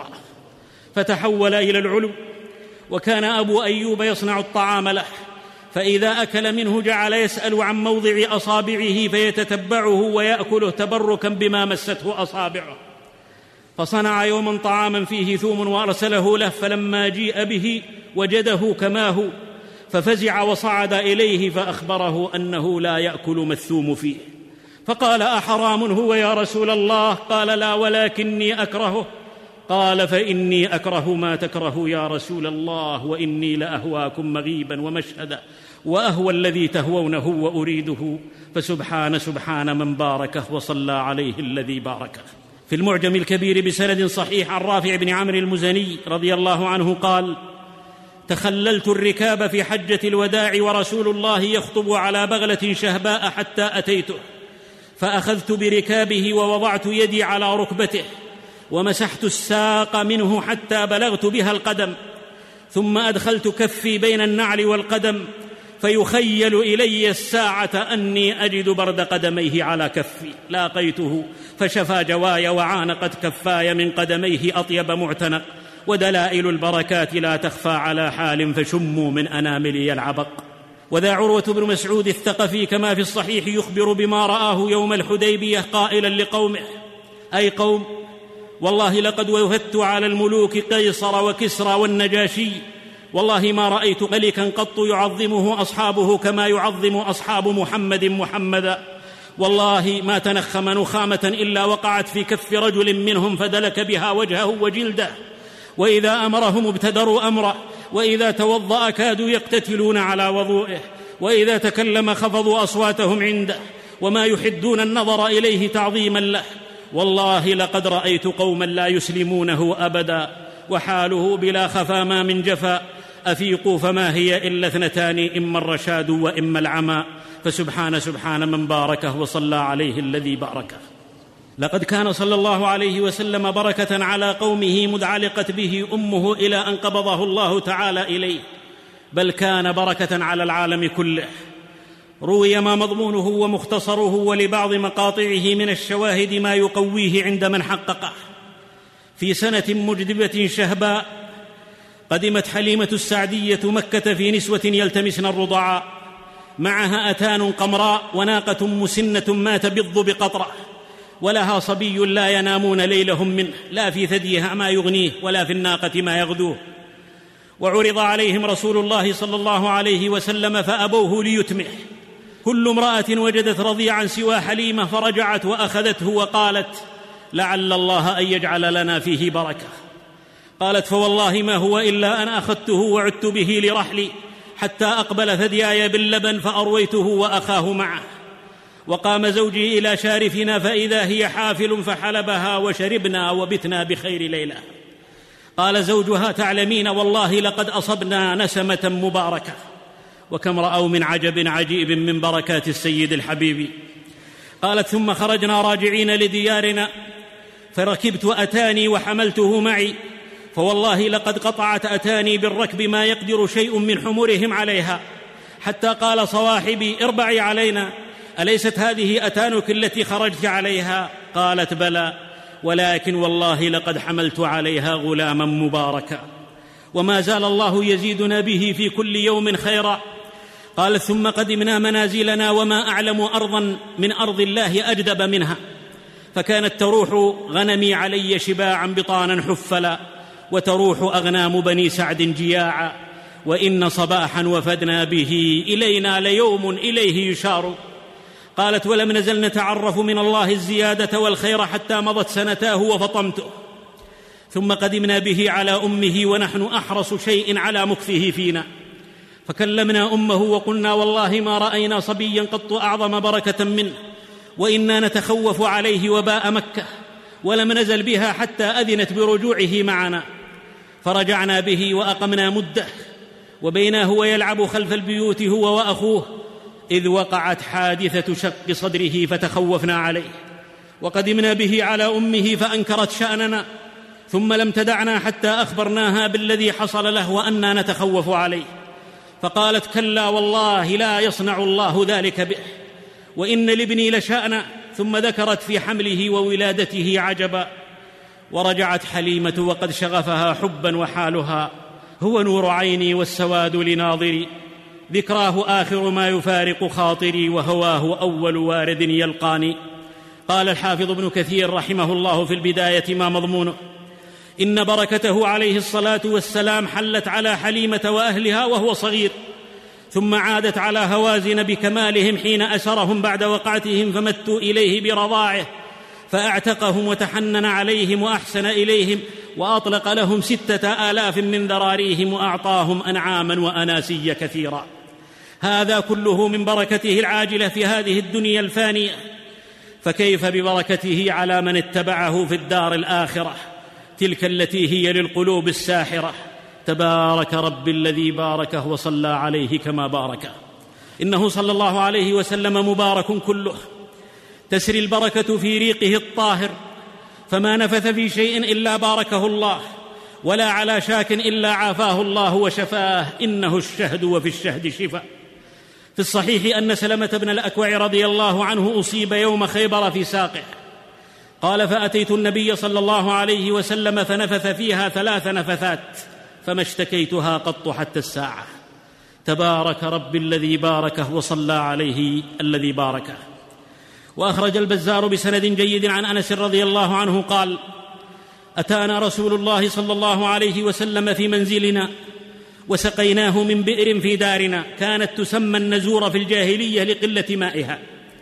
فتحول إلى العلو، وكان أبو أيوب يصنع الطعام له، فإذا أكل منه جعل يسأل عن موضع أصابعه فيتتبعه ويأكله تبركا بما مسته أصابعه. فصنع يوما طعاما فيه ثوم وأرسله له، فلما جيء به وجده كما هو، ففزع وصعد إليه فأخبره أنه لا يأكل ما الثوم فيه. فقال: أحرام هو يا رسول الله؟ قال: لا، ولكني أكرهه. قال: فإني أكره ما تكره يا رسول الله، وإني لأهواكم مغيبا ومشهدا، وأهوى الذي تهوونه وأريده، فسبحان من باركه وصلى عليه الذي باركه. في المعجم الكبير بسند صحيح عن رافع بن عمرو المزني رضي الله عنه قال: تخللت الركاب في حجة الوداع ورسول الله يخطب على بغلة شهباء حتى أتيته، فأخذت بركابه ووضعت يدي على ركبته ومسحت الساق منه حتى بلغت بها القدم، ثم أدخلت كفي بين النعل والقدم، فيخيل إلي الساعة أني أجد برد قدميه على كفي. لاقيته فشفى جواي وعانقت كفاي من قدميه أطيب معتنق، ودلائل البركات لا تخفى على حال، فشموا من أناملي العبق. وذا عروة بن مسعود الثقفي كما في الصحيح يخبر بما رآه يوم الحديبية قائلا لقومه: أي قوم، والله لقد وفدت على الملوك قيصر وكسرى والنجاشي، والله ما رأيت ملكا قط يعظمه أصحابه كما يعظم أصحاب محمد محمدا، والله ما تنخم نخامة إلا وقعت في كف رجل منهم فدلك بها وجهه وجلده، وإذا أمرهم ابتدروا أمره، وإذا توضأ كادوا يقتتلون على وضوئه، وإذا تكلم خفضوا أصواتهم عنده، وما يحدون النظر إليه تعظيما له. والله لقد رأيت قوما لا يسلمونه أبدا، وحاله بلا خفا ما من جفا. أفيقوا فما هي إلا اثنتان، إما الرشاد وإما العمى، فسبحان من باركه وصلى عليه الذي باركه. لقد كان صلى الله عليه وسلم بركة على قومه مذ علقت به أمه إلى أن قبضه الله تعالى إليه، بل كان بركة على العالم كله. روي ما مضمونه ومختصره ولبعض مقاطعه من الشواهد ما يقويه عند من حققه. في سنة مجدبة شهباء قدمت حليمة السعدية مكة في نسوة يلتمسن الرضعاء، معها أتان قمراء وناقة مسنة ما تبض بقطرة، ولها صبي لا ينامون ليلهم منه، لا في ثديها ما يغنيه ولا في الناقة ما يغدوه. وعرض عليهم رسول الله صلى الله عليه وسلم فأبوه ليتمه. كل امرأة وجدت رضيعا سوى حليمة فرجعت وأخذته وقالت: لعل الله أن يجعل لنا فيه بركة. قالت: فوالله ما هو إلا أن أخذته وعدت به لرحلي حتى أقبل ثدياي باللبن فأرويته وأخاه معه. وقام زوجي إلى شارفنا فإذا هي حافل فحلبها وشربنا وبتنا بخير ليلة. قال زوجها: تعلمين والله لقد أصبنا نسمة مباركة، وكم رأوا من عجب عجيب من بركات السيد الحبيب. قالت: ثم خرجنا راجعين لديارنا، فركبت أتاني وحملته معي، فوالله لقد قطعت أتاني بالركب ما يقدر شيء من حمرهم عليها، حتى قال صواحبي: اربعي علينا، أليست هذه أتانك التي خرجت عليها؟ قالت: بلى، ولكن والله لقد حملت عليها غلاما مباركا، وما زال الله يزيدنا به في كل يوم خيرا. قالت: ثم قدمنا منازلنا وما أعلم أرضا من أرض الله أجدب منها، فكانت تروح غنمي علي شباعا بطانا حفلا، وتروح أغنام بني سعد جياعا، وإن صباحا وفدنا به إلينا ليوم إليه يشار. قالت: ولم نزل نتعرف من الله الزيادة والخير حتى مضت سنتاه وفطمته، ثم قدمنا به على أمه ونحن أحرص شيء على مكثه فينا، فكلمنا أمه وقلنا: والله ما رأينا صبيا قط أعظم بركة منه، وإنا نتخوف عليه وباء مكة، ولم نزل بها حتى أذنت برجوعه معنا. فرجعنا به وأقمنا مدة، وبيناه ويلعب خلف البيوت هو وأخوه، إذ وقعت حادثة شق صدره فتخوفنا عليه، وقدمنا به على أمه فأنكرت شأننا، ثم لم تدعنا حتى أخبرناها بالذي حصل له وأنا نتخوف عليه، فقالت: كلا والله لا يصنع الله ذلك به، وإن لابني لشأنا. ثم ذكرت في حمله وولادته عجبا. ورجعت حليمة وقد شغفها حبا، وحالها: هو نور عيني والسواد لناظري، ذكراه آخر ما يفارق خاطري، وهواه أول وارد يلقاني. قال الحافظ ابن كثير رحمه الله في البداية ما مضمونه: إن بركته عليه الصلاة والسلام حلت على حليمة وأهلها وهو صغير، ثم عادت على هوازن بكمالهم حين أسرهم بعد وقعتهم، فمتوا إليه برضاعه، فأعتقهم وتحنن عليهم وأحسن إليهم، وأطلق لهم 6,000 من ذراريهم، وأعطاهم أنعاما وأناسيا كثيرا. هذا كله من بركته العاجلة في هذه الدنيا الفانية، فكيف ببركته على من اتبعه في الدار الآخرة، تلك التي هي للقلوب الساحرة. تبارك رب الذي باركه وصلى عليه كما باركه. إنه صلى الله عليه وسلم مبارك كله، تسري البركة في ريقه الطاهر، فما نفث في شيء إلا باركه الله، ولا على شاك إلا عافاه الله وشفاه، إنه الشهد وفي الشهد شفاء. في الصحيح أن سلمة بن الأكوع رضي الله عنه أصيب يوم خيبر في ساقه، قال: فأتيت النبي صلى الله عليه وسلم فنفث فيها 3 نفثات، فما اشتكيتها قط حتى الساعة. تبارك رب الذي باركه وصلى عليه الذي باركه. وأخرج البزار بسند جيد عن أنس رضي الله عنه قال: أتانا رسول الله صلى الله عليه وسلم في منزلنا، وسقيناه من بئر في دارنا، كانت تسمى النزور في الجاهلية لقلة مائها،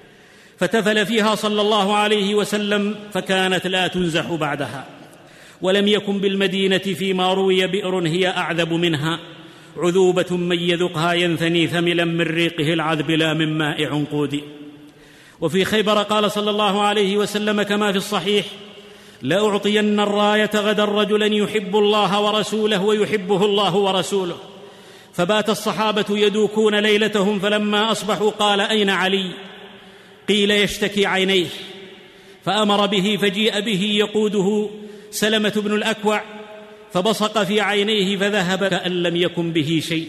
فتفل فيها صلى الله عليه وسلم، فكانت لا تنزح بعدها. ولم يكن بالمدينة فيما روي بئر هي أعذب منها، عذوبة من يذقها ينثني ثملا من ريقه العذب لا من ماء عنقود. وفي خيبر قال صلى الله عليه وسلم كما في الصحيح: لأعطين الراية غدا رجلا يحب الله ورسوله ويحبه الله ورسوله. فبات الصحابة يدوكون ليلتهم، فلما أصبحوا قال: أين علي؟ قيل: يشتكي عينيه. فأمر به، فجيء به يقوده سلمة بن الأكوع، فبصق في عينيه فذهب كأن لم يكن به شيء.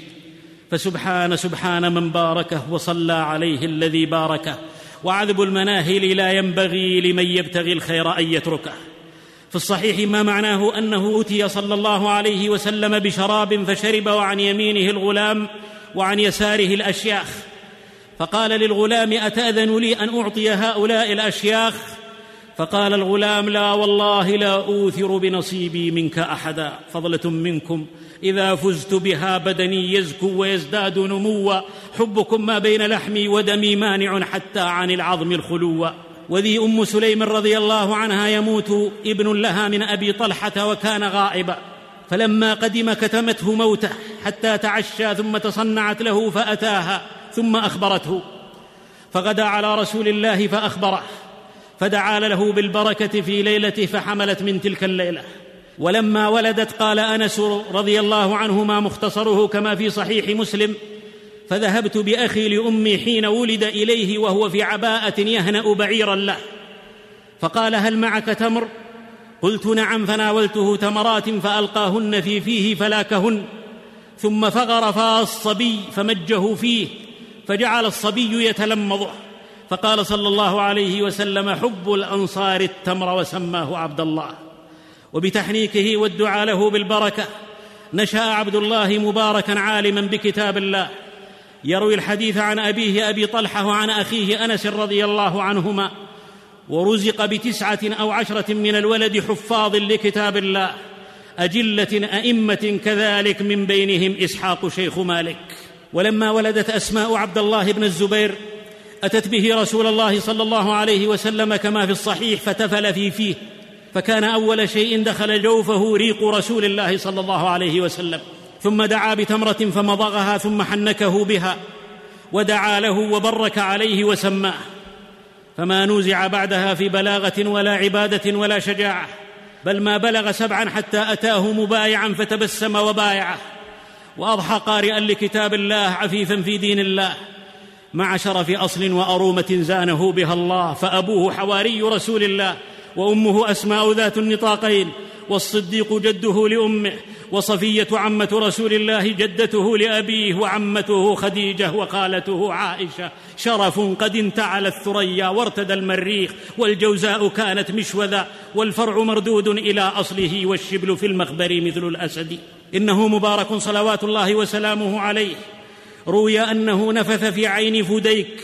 فسبحان من باركه وصلى عليه الذي باركه، وعذب المناهل لا ينبغي لمن يبتغي الخير أن يتركه. في الصحيح ما معناه أنه أتي صلى الله عليه وسلم بشراب فشرب، وعن يمينه الغلام وعن يساره الأشياخ، فقال للغلام: أتأذن لي أن أعطي هؤلاء الأشياخ؟ فقال الغلام: لا والله لا أوثر بنصيبي منك أحدا، فضلة منكم إذا فزت بها بدني يزكو ويزداد نموا، حبكم ما بين لحمي ودمي مانع حتى عن العظم الخلوا. وذي أم سليم رضي الله عنها يموت ابن لها من أبي طلحة وكان غائبا، فلما قدم كتمته موته حتى تعشى، ثم تصنعت له فأتاها ثم أخبرته، فغدا على رسول الله فأخبره، فدعا له بالبركة في ليلته، فحملت من تلك الليلة. ولما ولدت قال أنس رضي الله عنهما مختصره كما في صحيح مسلم: فذهبت بأخي لأمي حين ولد إليه وهو في عباءة يهنأ بعيرا له، فقال: هل معك تمر؟ قلت: نعم. فناولته تمرات فألقاهن في فيه فلاكهن، ثم فغر فاء الصبي فمجه فيه، فجعل الصبي يتلمضه، فقال صلى الله عليه وسلم: حب الأنصار التمر، وسماه عبد الله. وبتحنيكه والدعاء له بالبركة نشأ عبد الله مباركا عالما بكتاب الله، يروي الحديث عن أبيه أبي طلحة وعن أخيه أنس رضي الله عنهما، ورزق ب9 أو 10 من الولد حفاظ لكتاب الله، أجلة أئمة كذلك، من بينهم إسحاق شيخ مالك. ولما ولدت أسماء عبد الله بن الزبير أتت به رسول الله صلى الله عليه وسلم كما في الصحيح، فتفل في فيه، فكان أول شيء دخل جوفه ريق رسول الله صلى الله عليه وسلم، ثم دعا بتمرة فمضغها، ثم حنكه بها ودعا له وبرك عليه وسماه، فما نوزع بعدها في بلاغة ولا عبادة ولا شجاعة، بل ما بلغ 7 حتى أتاه مبايعا فتبسم وبايعه، وأضحى قارئا لكتاب الله عفيفا في دين الله، مع شرف أصل وأرومة زانه بها الله، فأبوه حواري رسول الله، وأمه أسماء ذات النطاقين، والصديق جده لأمه، وصفية عمة رسول الله جدته لأبيه، وعمته خديجة وخالته عائشة. شرف قد انتعل الثريا وارتدى المريخ، والجوزاء كانت مشوذا، والفرع مردود إلى أصله، والشبل في المخبر مثل الأسد. إنه مبارك صلوات الله وسلامه عليه، روي أنه نفث في عين فديك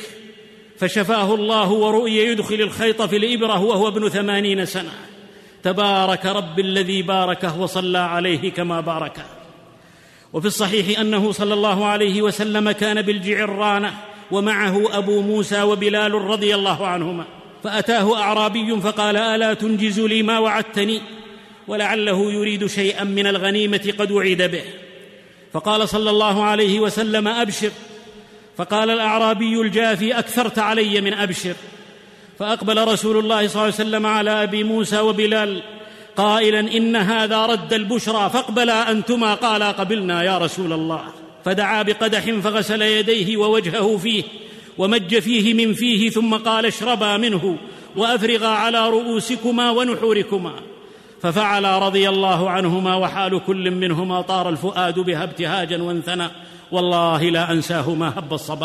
فشفاه الله، ورؤي يدخل الخيط في الإبرة وهو ابن 80 سنة. تبارك رب الذي باركه وصلى عليه كما باركه. وفي الصحيح أنه صلى الله عليه وسلم كان بالجعرانة ومعه أبو موسى وبلال رضي الله عنهما، فأتاه أعرابي فقال: ألا تنجز لي ما وعدتني؟ ولعله يريد شيئا من الغنيمة قد وعد به. فقال صلى الله عليه وسلم: أبشر. فقال الأعرابي الجافي: أكثرت علي من أبشر. فأقبل رسول الله صلى الله عليه وسلم على أبي موسى وبلال قائلا: إن هذا رد البشرى، فاقبلا أنتما. قالا: قبلنا يا رسول الله. فدعا بقدح فغسل يديه ووجهه فيه، ومج فيه من فيه، ثم قال: اشربا منه وأفرغا على رؤوسكما ونحوركما. ففعل رضي الله عنهما، وحال كل منهما طار الفؤاد بها ابتهاجا وانثنى، والله لا أنساه ما هب الصبا.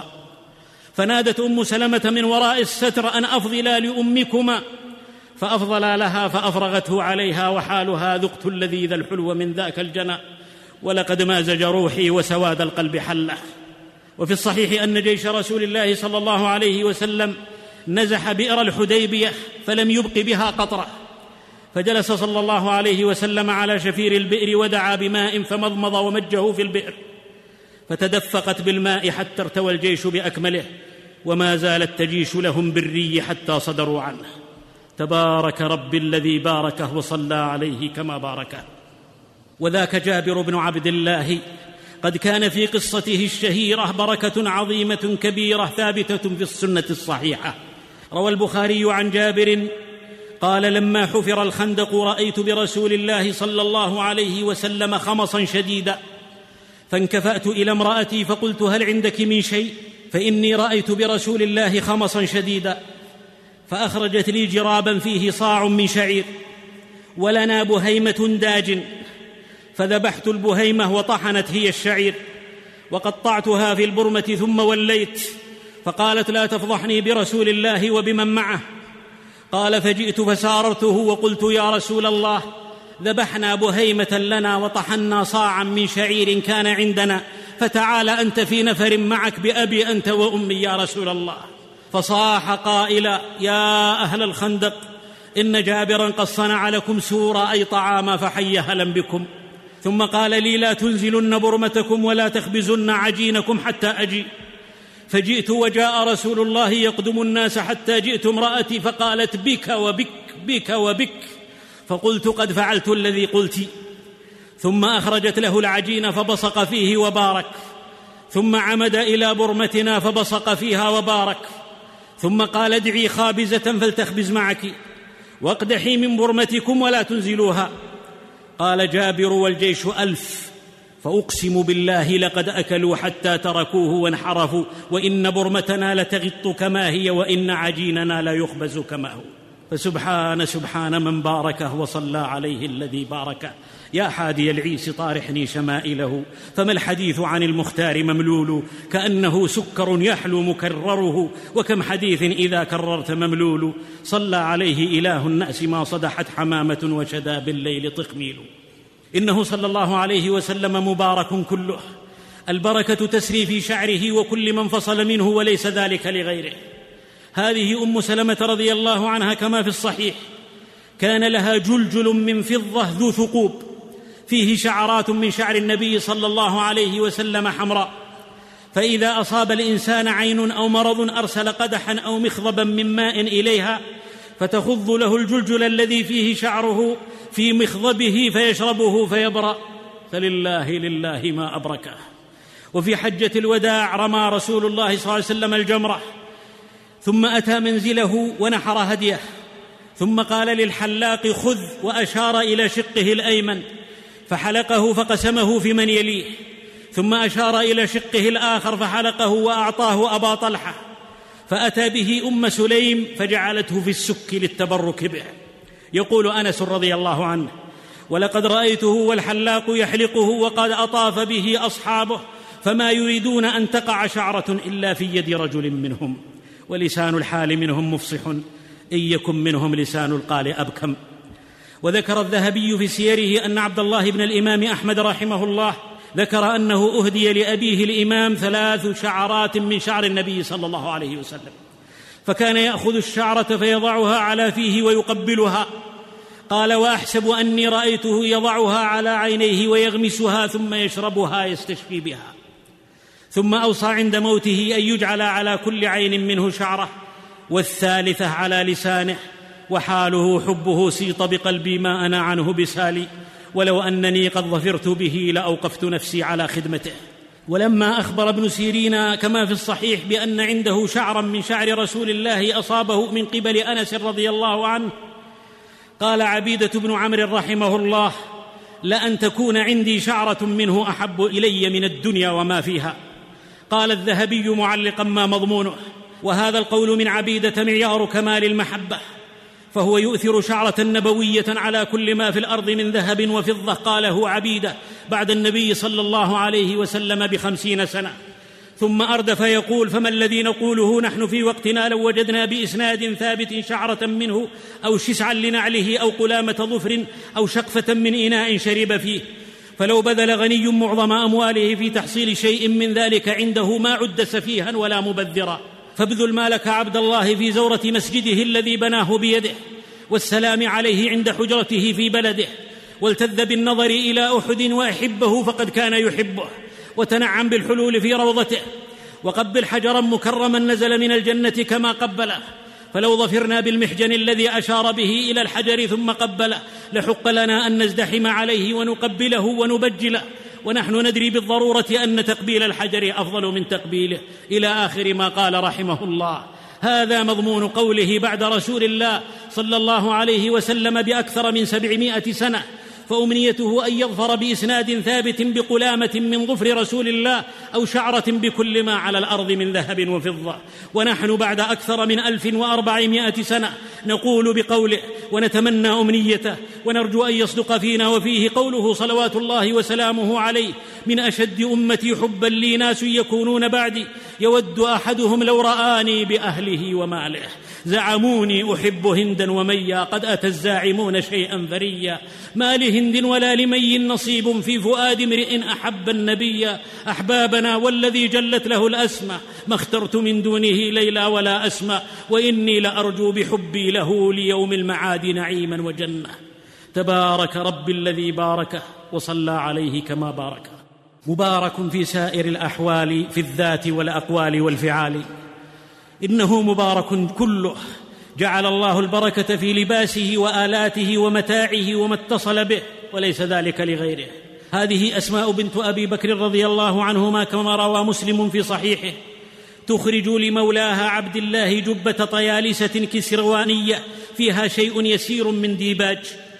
فنادت أم سلمة من وراء الستر: أن أفضلا لأمكما. فأفضلا لها فأفرغته عليها، وحالها: ذقت اللذيذ الحلو من ذاك الجنى، ولقد مازج روحي وسواد القلب حله. وفي الصحيح أن جيش رسول الله صلى الله عليه وسلم نزح بئر الحديبية فلم يبق بها قطرة، فجلس صلى الله عليه وسلم على شفير البئر ودعا بماء فمضمض ومجه في البئر، فتدفقت بالماء حتى ارتوى الجيش بأكمله، وما زالت تجيش لهم بالري حتى صدروا عنه. تبارك رب الذي باركه وصلى عليه كما باركه. وذاك جابر بن عبد الله قد كان في قصته الشهيرة بركة عظيمة كبيرة ثابتة في السنة الصحيحة. روى البخاري عن جابر قال: لما حفر الخندق رأيت برسول الله صلى الله عليه وسلم خمصا شديدا، فانكفأت إلى امرأتي فقلت: هل عندك من شيء؟ فإني رأيت برسول الله خمصا شديدا. فأخرجت لي جرابا فيه صاع من شعير، ولنا بهيمة داج، فذبحت البهيمة وطحنت هي الشعير، وقطعتها في البرمة، ثم وليت. فقالت: لا تفضحني برسول الله وبمن معه. قال: فجئت فساررته وقلت: يا رسول الله، ذبحنا بهيمة لنا وطحنا صاعا من شعير كان عندنا، فتعال أنت في نفر معك بأبي أنت وأمي يا رسول الله. فصاح قائلا: يا أهل الخندق، إن جابرا قد صنع لكم سورا أي طعاما، فحي هلا بكم. ثم قال لي: لا تنزلن برمتكم ولا تخبزن عجينكم حتى أجي. فجئت وجاء رسول الله يقدم الناس حتى جئت امرأتي فقالت: بك وبك بك وبك. فقلت: قد فعلت الذي قلت. ثم أخرجت له العجين فبصق فيه وبارك، ثم عمد إلى برمتنا فبصق فيها وبارك، ثم قال: ادعي خابزة فلتخبز معك، واقدحي من برمتكم ولا تنزلوها. قال جابر: والجيش 1000، فأقسم بالله لقد أكلوا حتى تركوه وانحرفوا، وإن برمتنا لتغط كما هي، وإن عجيننا لا يخبز كما هو. فسبحان من باركه وصلى عليه الذي باركه. يا حادي العيس طارحني شمائله، فما الحديث عن المختار مملول، كأنه سكر يحلو مكرره، وكم حديث إذا كررت مملول. صلى عليه إله الناس ما صدحت حمامة، وشدا بالليل طقميل. إنه صلى الله عليه وسلم مبارك كله، البركة تسري في شعره وكل من فصل منه، وليس ذلك لغيره. هذه أم سلمة رضي الله عنها كما في الصحيح، كان لها جلجل من فضة ذو ثقوب فيه شعرات من شعر النبي صلى الله عليه وسلم حمراء، فإذا أصاب الإنسان عين أو مرض أرسل قدحا أو مخضبا من ماء إليها، فتخض له الجلجل الذي فيه شعره في مخضبه فيشربه فيبرأ. فلله ما أبركه. وفي حجة الوداع رمى رسول الله صلى الله عليه وسلم الجمرة، ثم أتى منزله ونحر هديه، ثم قال للحلاق: خذ، وأشار إلى شقه الأيمن فحلقه فقسمه في من يليه، ثم أشار إلى شقه الآخر فحلقه وأعطاه أبا طلحة، فأتى به أم سليم فجعلته في السك للتبرك به. يقول أنس رضي الله عنه: ولقد رأيته والحلاق يحلقه وقد أطاف به أصحابه، فما يريدون أن تقع شعرة إلا في يد رجل منهم، ولسان الحال منهم مفصح، إن يكن منهم لسان القال أبكم. وذكر الذهبي في سيره أن عبد الله بن الإمام أحمد رحمه الله ذكر أنه أهدي لأبيه الإمام 3 شعرات من شعر النبي صلى الله عليه وسلم، فكان يأخذ الشعرة فيضعها على فيه ويقبلها. قال: وأحسب أني رأيته يضعها على عينيه ويغمسها ثم يشربها يستشفي بها. ثم أوصى عند موته أن يجعل على كل عين منه شعرة، والثالثة على لسانه، وحاله حبه سيط بقلبي ما أنا عنه بسالي، ولو أنني قد ظفرت به لأوقفت نفسي على خدمته. ولما أخبر ابن سيرين كما في الصحيح بأن عنده شعرا من شعر رسول الله أصابه من قبل أنس رضي الله عنه، قال عبيدة بن عمرو رحمه الله: لأن تكون عندي شعرة منه أحب إلي من الدنيا وما فيها. قال الذهبي معلقا: ما مضمونه؟ وهذا القول من عبيدة معيار كمال المحبة، فهو يؤثر شعرة نبوية على كل ما في الأرض من ذهب وفضة. قاله عبيدة بعد النبي صلى الله عليه وسلم ب50 سنة. ثم أردف يقول: فما الذي نقوله نحن في وقتنا لو وجدنا بإسناد ثابت شعرة منه، أو شسعا لنعله، أو قلامة ظفر، أو شقفة من إناء شرب فيه؟ فلو بذل غني معظم أمواله في تحصيل شيء من ذلك عنده ما عد سفيها ولا مبذرا. فابذل مالك عبد الله في زورة مسجده الذي بناه بيده، والسلام عليه عند حجرته في بلده، والتذ بالنظر إلى أحد وأحبه فقد كان يحبه، وتنعم بالحلول في روضته، وقبل حجرا مكرما نزل من الجنة كما قبله. فلو ظفرنا بالمحجن الذي أشار به إلى الحجر ثم قبله لحق لنا أن نزدحم عليه ونقبله ونبجله، ونحن ندري بالضرورة أن تقبيل الحجر أفضل من تقبيله، إلى آخر ما قال رحمه الله. هذا مضمون قوله بعد رسول الله صلى الله عليه وسلم بأكثر من 700 سنة، فأمنيته أن يظفر بإسناد ثابت بقلامة من ظفر رسول الله، أو شعرة بكل ما على الأرض من ذهب وفضة. ونحن بعد أكثر من 1400 سنة نقول بقوله ونتمنى أمنيته، ونرجو أن يصدق فينا وفيه قوله صلوات الله وسلامه عليه: من أشد أمتي حبا لي ناس يكونون بعدي، يود أحدهم لو رآني بأهله وماله. زعموني أحب هندا وميا، قد أتى الزاعمون شيئا فريا. ما لهند ولا لمي نصيب في فؤاد امرئ أحب النبي. أحبابنا والذي جلت له الأسمى، ما اخترت من دونه ليلا ولا أسمى، وإني لأرجو بحبي له ليوم المعاد نعيما وجنة. تبارك رب الذي باركه وصلى عليه كما باركه. مبارك في سائر الأحوال، في الذات والأقوال والفعال. إنه مبارك كله، جعل الله البركة في لباسه وآلاته ومتاعه وما اتصل به، وليس ذلك لغيره. هذه أسماء بنت أبي بكر رضي الله عنهما كما روى مسلم في صحيحه: تخرج لمولاها عبد الله جبة طيالسة كسروانية فيها شيء يسير من ديباج،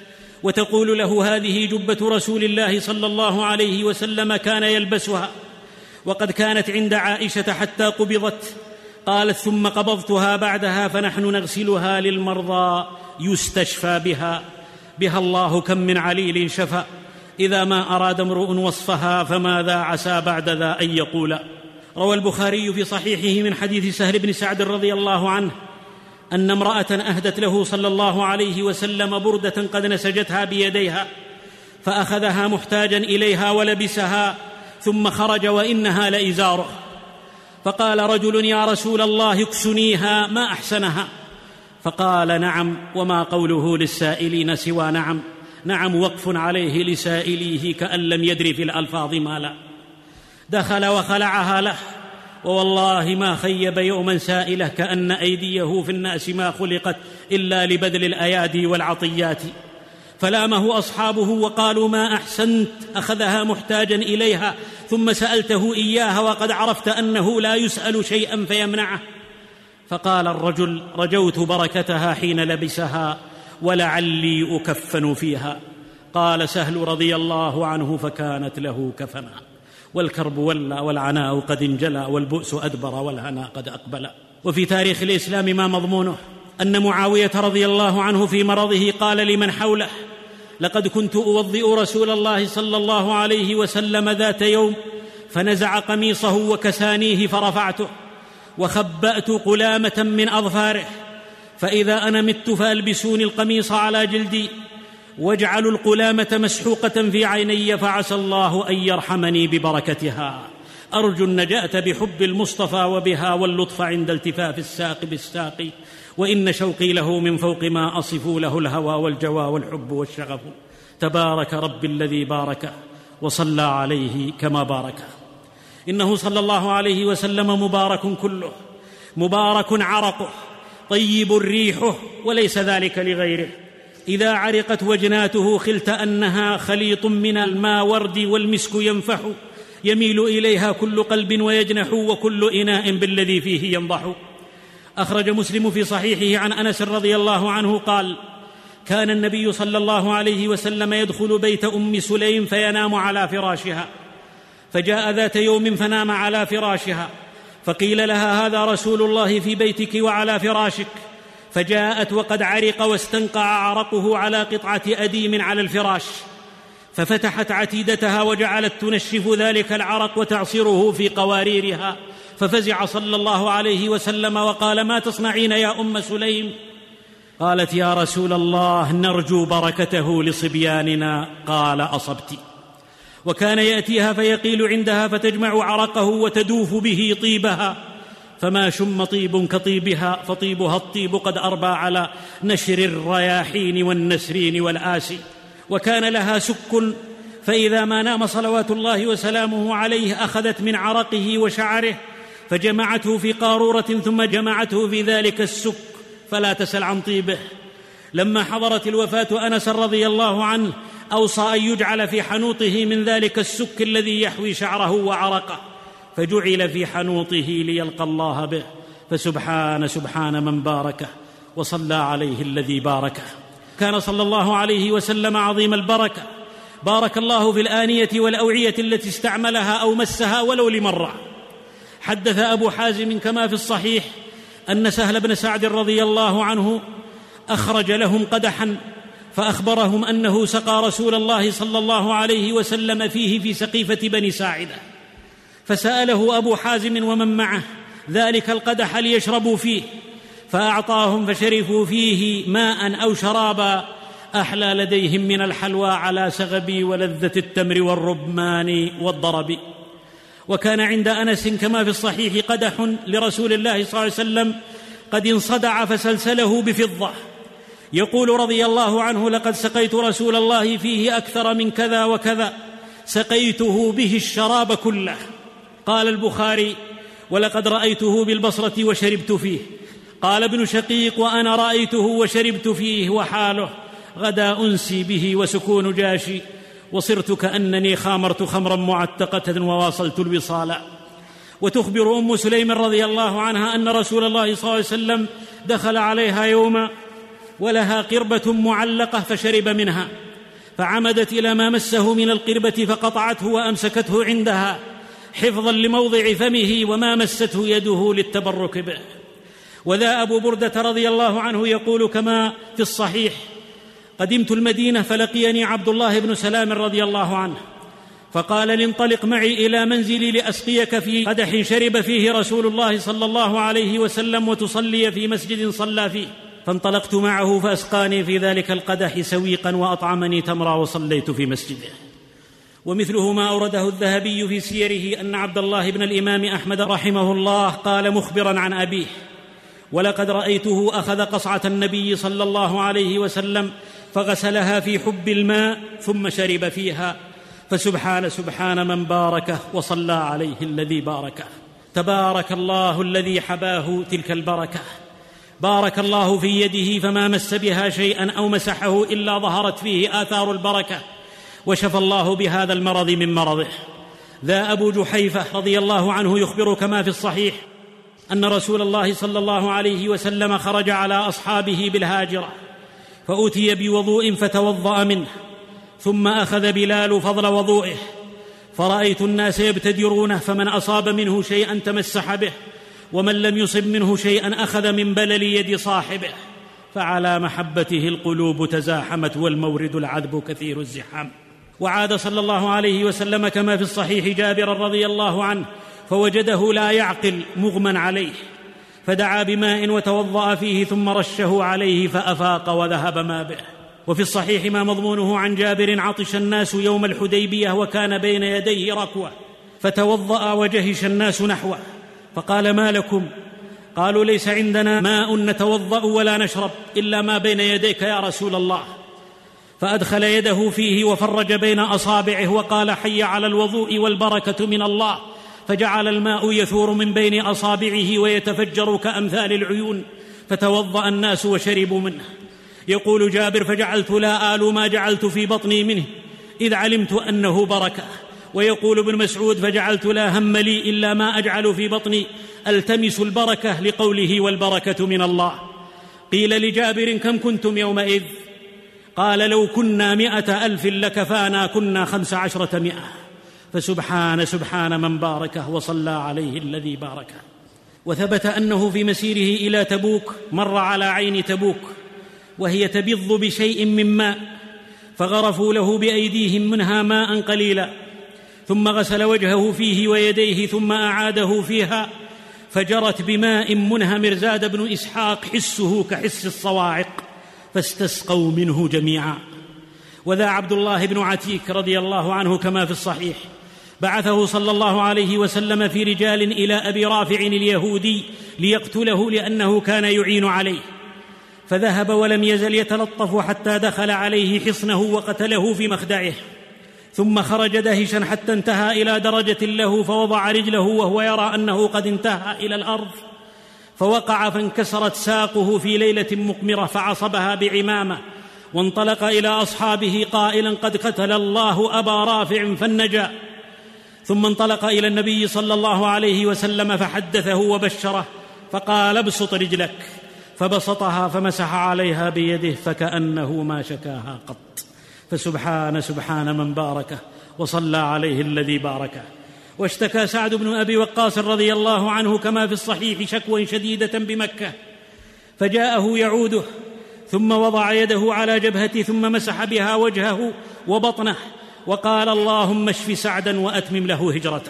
وتقول له: هذه جبة رسول الله صلى الله عليه وسلم كان يلبسها، وقد كانت عند عائشة حتى قبضت. قالت: ثم قبضتها بعدها، فنحن نغسلها للمرضى يستشفى بها الله كم من عليل شفى، إذا ما أراد امرؤ وصفها فماذا عسى بعد ذا أن يقول. روى البخاري في صحيحه من حديث سهل بن سعد رضي الله عنه أن امرأة أهدت له صلى الله عليه وسلم بردة قد نسجتها بيديها، فأخذها محتاجا إليها ولبسها، ثم خرج وإنها لإزاره. فقال رجل: يا رسول الله اكسنيها، ما أحسنها. فقال: نعم، وما قوله للسائلين سوى نعم. نعم وقف عليه لسائليه كأن لم يدر في الألفاظ ما لا. دخل وخلعها له، ووالله ما خيب يوما سائله، كأن أيديه في الناس ما خلقت إلا لبذل الأيادي والعطيات. فلامه أصحابه وقالوا: ما أحسنت، أخذها محتاجا إليها ثم سألته إياها وقد عرفت أنه لا يسأل شيئا فيمنعه. فقال الرجل: رجوت بركتها حين لبسها، ولعلي أكفن فيها. قال سهل رضي الله عنه: فكانت له كفنا. والكرب ولى، والعناء قد انجلى، والبؤس أدبر، والهنا قد أقبل. وفي تاريخ الإسلام ما مضمونه أن معاوية رضي الله عنه في مرضه قال لمن حوله: لقد كنت أوضئ رسول الله صلى الله عليه وسلم ذات يوم فنزع قميصه وكسانيه فرفعته وخبأت قلامة من أظفاره، فإذا أنا مت فألبسوني القميص على جلدي واجعلوا القلامة مسحوقة في عيني، فعسى الله أن يرحمني ببركتها. أرجو النجاة بحب المصطفى وبها واللطف عند التفاف الساق بالساق، وإن شوقي له من فوق ما أصف له الهوى والجوى والحب والشغف. تبارك رب الذي بارك وصلى عليه كما بارك. إنه صلى الله عليه وسلم مبارك كله، مبارك عرقه، طيب ريحه، وليس ذلك لغيره. إذا عرقت وجناته خلت أنها خليط من الماورد والمسك ينفح، يميل إليها كل قلب ويجنح، وكل إناء بالذي فيه ينضح. أخرج مسلم في صحيحه عن أنس رضي الله عنه قال: كان النبي صلى الله عليه وسلم يدخل بيت أم سليم فينام على فراشها، فجاء ذات يوم فنام على فراشها، فقيل لها: هذا رسول الله في بيتك وعلى فراشك. فجاءت وقد عرق واستنقع عرقه على قطعة أديم على الفراش، ففتحت عتيدتها وجعلت تنشف ذلك العرق وتعصره في قواريرها، ففزع صلى الله عليه وسلم وقال: ما تصنعين يا أم سليم؟ قالت: يا رسول الله، نرجو بركته لصبياننا. قال: أصبت. وكان يأتيها فيقيل عندها فتجمع عرقه وتدوف به طيبها، فما شم طيب كطيبها، فطيبها الطيب قد أربى على نشر الرياحين والنسرين والآسي. وكان لها سك، فإذا ما نام صلوات الله وسلامه عليه أخذت من عرقه وشعره فجمعته في قارورة، ثم جمعته في ذلك السك، فلا تسل عن طيبه. لما حضرت الوفاة أنس رضي الله عنه أوصى أن يجعل في حنوطه من ذلك السك الذي يحوي شعره وعرقه، فجعل في حنوطه ليلقى الله به. فسبحان من باركه وصلى عليه الذي باركه. كان صلى الله عليه وسلم عظيم البركة، بارك الله في الآنية والأوعية التي استعملها أو مسها ولو لمرة. حدث أبو حازم كما في الصحيح أن سهل بن سعد رضي الله عنه أخرج لهم قدحا، فأخبرهم أنه سقى رسول الله صلى الله عليه وسلم فيه في سقيفة بني ساعدة، فسأله أبو حازم ومن معه ذلك القدح ليشربوا فيه، فأعطاهم فشرفوا فيه ماء أو شرابا أحلى لديهم من الحلوى على سغب ولذة التمر والرمان والضرب. وكان عند أنس كما في الصحيح قدح لرسول الله صلى الله عليه وسلم قد انصدع فسلسله بفضة، يقول رضي الله عنه: لقد سقيت رسول الله فيه أكثر من كذا وكذا، سقيته به الشراب كله. قال البخاري: ولقد رأيته بالبصرة وشربت فيه. قال ابن شقيق: وأنا رأيته وشربت فيه وحاله غدا أنسي به وسكون جاشي، وصرت كأنني خامرت خمرا معتقة وواصلت الوصال. وتخبر أم سليم رضي الله عنها أن رسول الله صلى الله عليه وسلم دخل عليها يوما ولها قربة معلقة فشرب منها، فعمدت إلى ما مسه من القربة فقطعته وأمسكته عندها حفظا لموضع فمه وما مسته يده للتبرك به. وذا أبو بردة رضي الله عنه يقول كما في الصحيح: قدمت المدينة فلقيني عبد الله بن سلام رضي الله عنه، فقال: لانطلق معي إلى منزلي لأسقيك في قدح شرب فيه رسول الله صلى الله عليه وسلم وتصلي في مسجد صلى فيه. فانطلقت معه فأسقاني في ذلك القدح سويقا وأطعمني تمرا وصليت في مسجده. ومثله ما أورده الذهبي في سيره أن عبد الله بن الإمام أحمد رحمه الله قال مخبرا عن أبيه: ولقد رأيته أخذ قصعة النبي صلى الله عليه وسلم فغسلها في حب الماء ثم شرب فيها، فسبحان من باركه وصلى عليه الذي باركه. تبارك الله الذي حباه تلك البركة، بارك الله في يده فما مس بها شيئا أو مسحه إلا ظهرت فيه آثار البركة، وشفى الله بهذا المرض من مرضه. ذا أبو جحيفة رضي الله عنه يخبر كما في الصحيح أن رسول الله صلى الله عليه وسلم خرج على أصحابه بالهاجرة، فأتي بوضوء فتوضأ منه، ثم أخذ بلال فضل وضوئه، فرأيت الناس يبتدرونه، فمن أصاب منه شيئا تمسح به، ومن لم يصب منه شيئا أخذ من بلل يد صاحبه، فعلى محبته القلوب تزاحمت والمورد العذب كثير الزحام. وعاد صلى الله عليه وسلم كما في الصحيح جابر رضي الله عنه فوجده لا يعقل مغمى عليه، فدعا بماء وتوضأ فيه ثم رشه عليه فأفاق وذهب ما به. وفي الصحيح ما مضمونه عن جابر: عطش الناس يوم الحديبية وكان بين يديه ركوة، فتوضأ وجهش الناس نحوه، فقال: ما لكم؟ قالوا: ليس عندنا ماء نتوضأ ولا نشرب إلا ما بين يديك يا رسول الله. فأدخل يده فيه وفرج بين أصابعه وقال: حي على الوضوء والبركة من الله، فجعل الماء يثور من بين أصابعه ويتفجر كأمثال العيون، فتوضأ الناس وشربوا منه. يقول جابر: فجعلت لا آل ما جعلت في بطني منه إذ علمت أنه بركة. ويقول ابن مسعود: فجعلت لا هم لي إلا ما أجعل في بطني ألتمس البركة، لقوله والبركة من الله. قيل لجابر: كم كنتم يومئذ؟ قال: لو كنا 100,000 لكفانا، كنا 15 100. فسبحان من باركه وصلى عليه الذي باركه. وثبت أنه في مسيره إلى تبوك مر على عين تبوك وهي تبض بشيء من ماء، فغرفوا له بأيديهم منها ماء قليلا، ثم غسل وجهه فيه ويديه ثم أعاده فيها، فجرت بماء منهمر. زاد ابن إسحاق: حسه كحس الصواعق، فاستسقوا منه جميعا. وذا عبد الله بن عتيك رضي الله عنه كما في الصحيح بعثه صلى الله عليه وسلم في رجال إلى أبي رافع اليهودي ليقتله لأنه كان يعين عليه، فذهب ولم يزل يتلطف حتى دخل عليه حصنه وقتله في مخدعه، ثم خرج دهشا حتى انتهى إلى درجة له، فوضع رجله وهو يرى أنه قد انتهى إلى الأرض، فوقع فانكسرت ساقه في ليلة مقمرة، فعصبها بعمامة، وانطلق إلى أصحابه قائلا: قد قتل الله أبا رافع فالنجا. ثم انطلق إلى النبي صلى الله عليه وسلم فحدثه وبشره، فقال: ابسط رجلك، فبسطها فمسح عليها بيده فكأنه ما شكاها قط. فسبحان من باركه وصلى عليه الذي باركه. واشتكى سعد بن أبي وقاص رضي الله عنه كما في الصحيح شكوى شديدة بمكة، فجاءه يعوده، ثم وضع يده على جبهته ثم مسح بها وجهه وبطنه، وقال: اللهم اشف سعدا وأتمم له هجرته.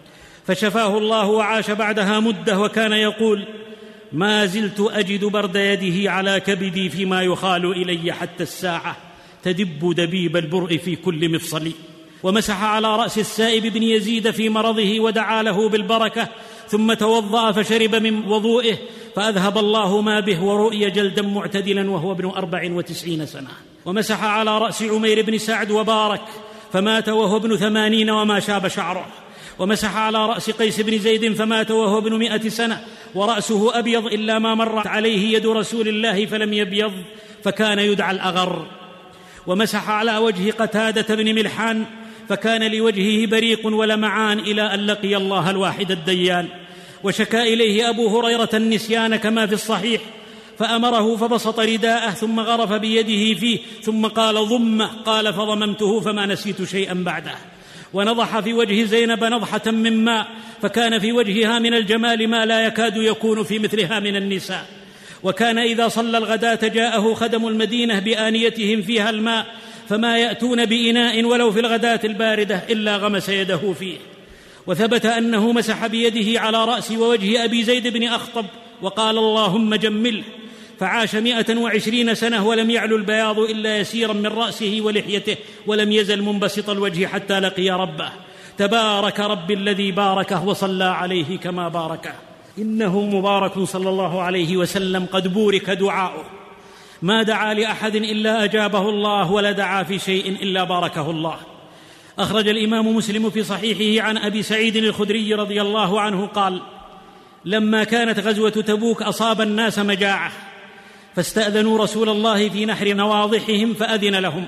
فشفاه الله وعاش بعدها مدة، وكان يقول: ما زلت أجد برد يده على كبدي فيما يخال إلي حتى الساعة، تدب دبيب البرء في كل مفصل. ومسح على رأس السائب بن يزيد في مرضه ودعا له بالبركة، ثم توضأ فشرب من وضوئه، فأذهب الله ما به، ورؤي جلدا معتدلا وهو ابن 94 سنة. ومسح على رأس عمير بن سعد وبارك، فمات وهو ابن 80 وما شاب شعره. ومسح على رأس قيس بن زيد فمات وهو ابن 100 سنة، ورأسه أبيض إلا ما مرت عليه يد رسول الله فلم يبيض، فكان يدعى الأغر. ومسح على وجه قتادة بن ملحان، فكان لوجهه بريق ولمعان إلى أن لقي الله الواحد الديان. وشكى إليه أبو هريرة النسيان كما في الصحيح، فأمره فبسط رداءه ثم غرف بيده فيه، ثم قال: ضمه، قال: فضممته فما نسيت شيئا بعده. ونضح في وجه زينب نضحة من ماء، فكان في وجهها من الجمال ما لا يكاد يكون في مثلها من النساء. وكان إذا صلى الغداة جاءه خدم المدينة بآنيتهم فيها الماء، فما يأتون بإناء ولو في الغداة الباردة إلا غمس يده فيه. وثبت أنه مسح بيده على رأس ووجه أبي زيد بن أخطب وقال: اللهم جمله، فعاش 120 سنة ولم يعلو البياض إلا يسيرا من رأسه ولحيته، ولم يزل منبسط الوجه حتى لقي ربه. تبارك رب الذي باركه وصلى عليه كما باركه. إنه مبارك صلى الله عليه وسلم قد بورك دعاؤه، ما دعا لأحد إلا أجابه الله، ولا دعا في شيء إلا باركه الله. أخرج الإمام مسلم في صحيحه عن أبي سعيد الخدري رضي الله عنه قال: لما كانت غزوة تبوك أصاب الناس مجاعة، فاستأذنوا رسول الله في نحر نواضحهم فأذن لهم،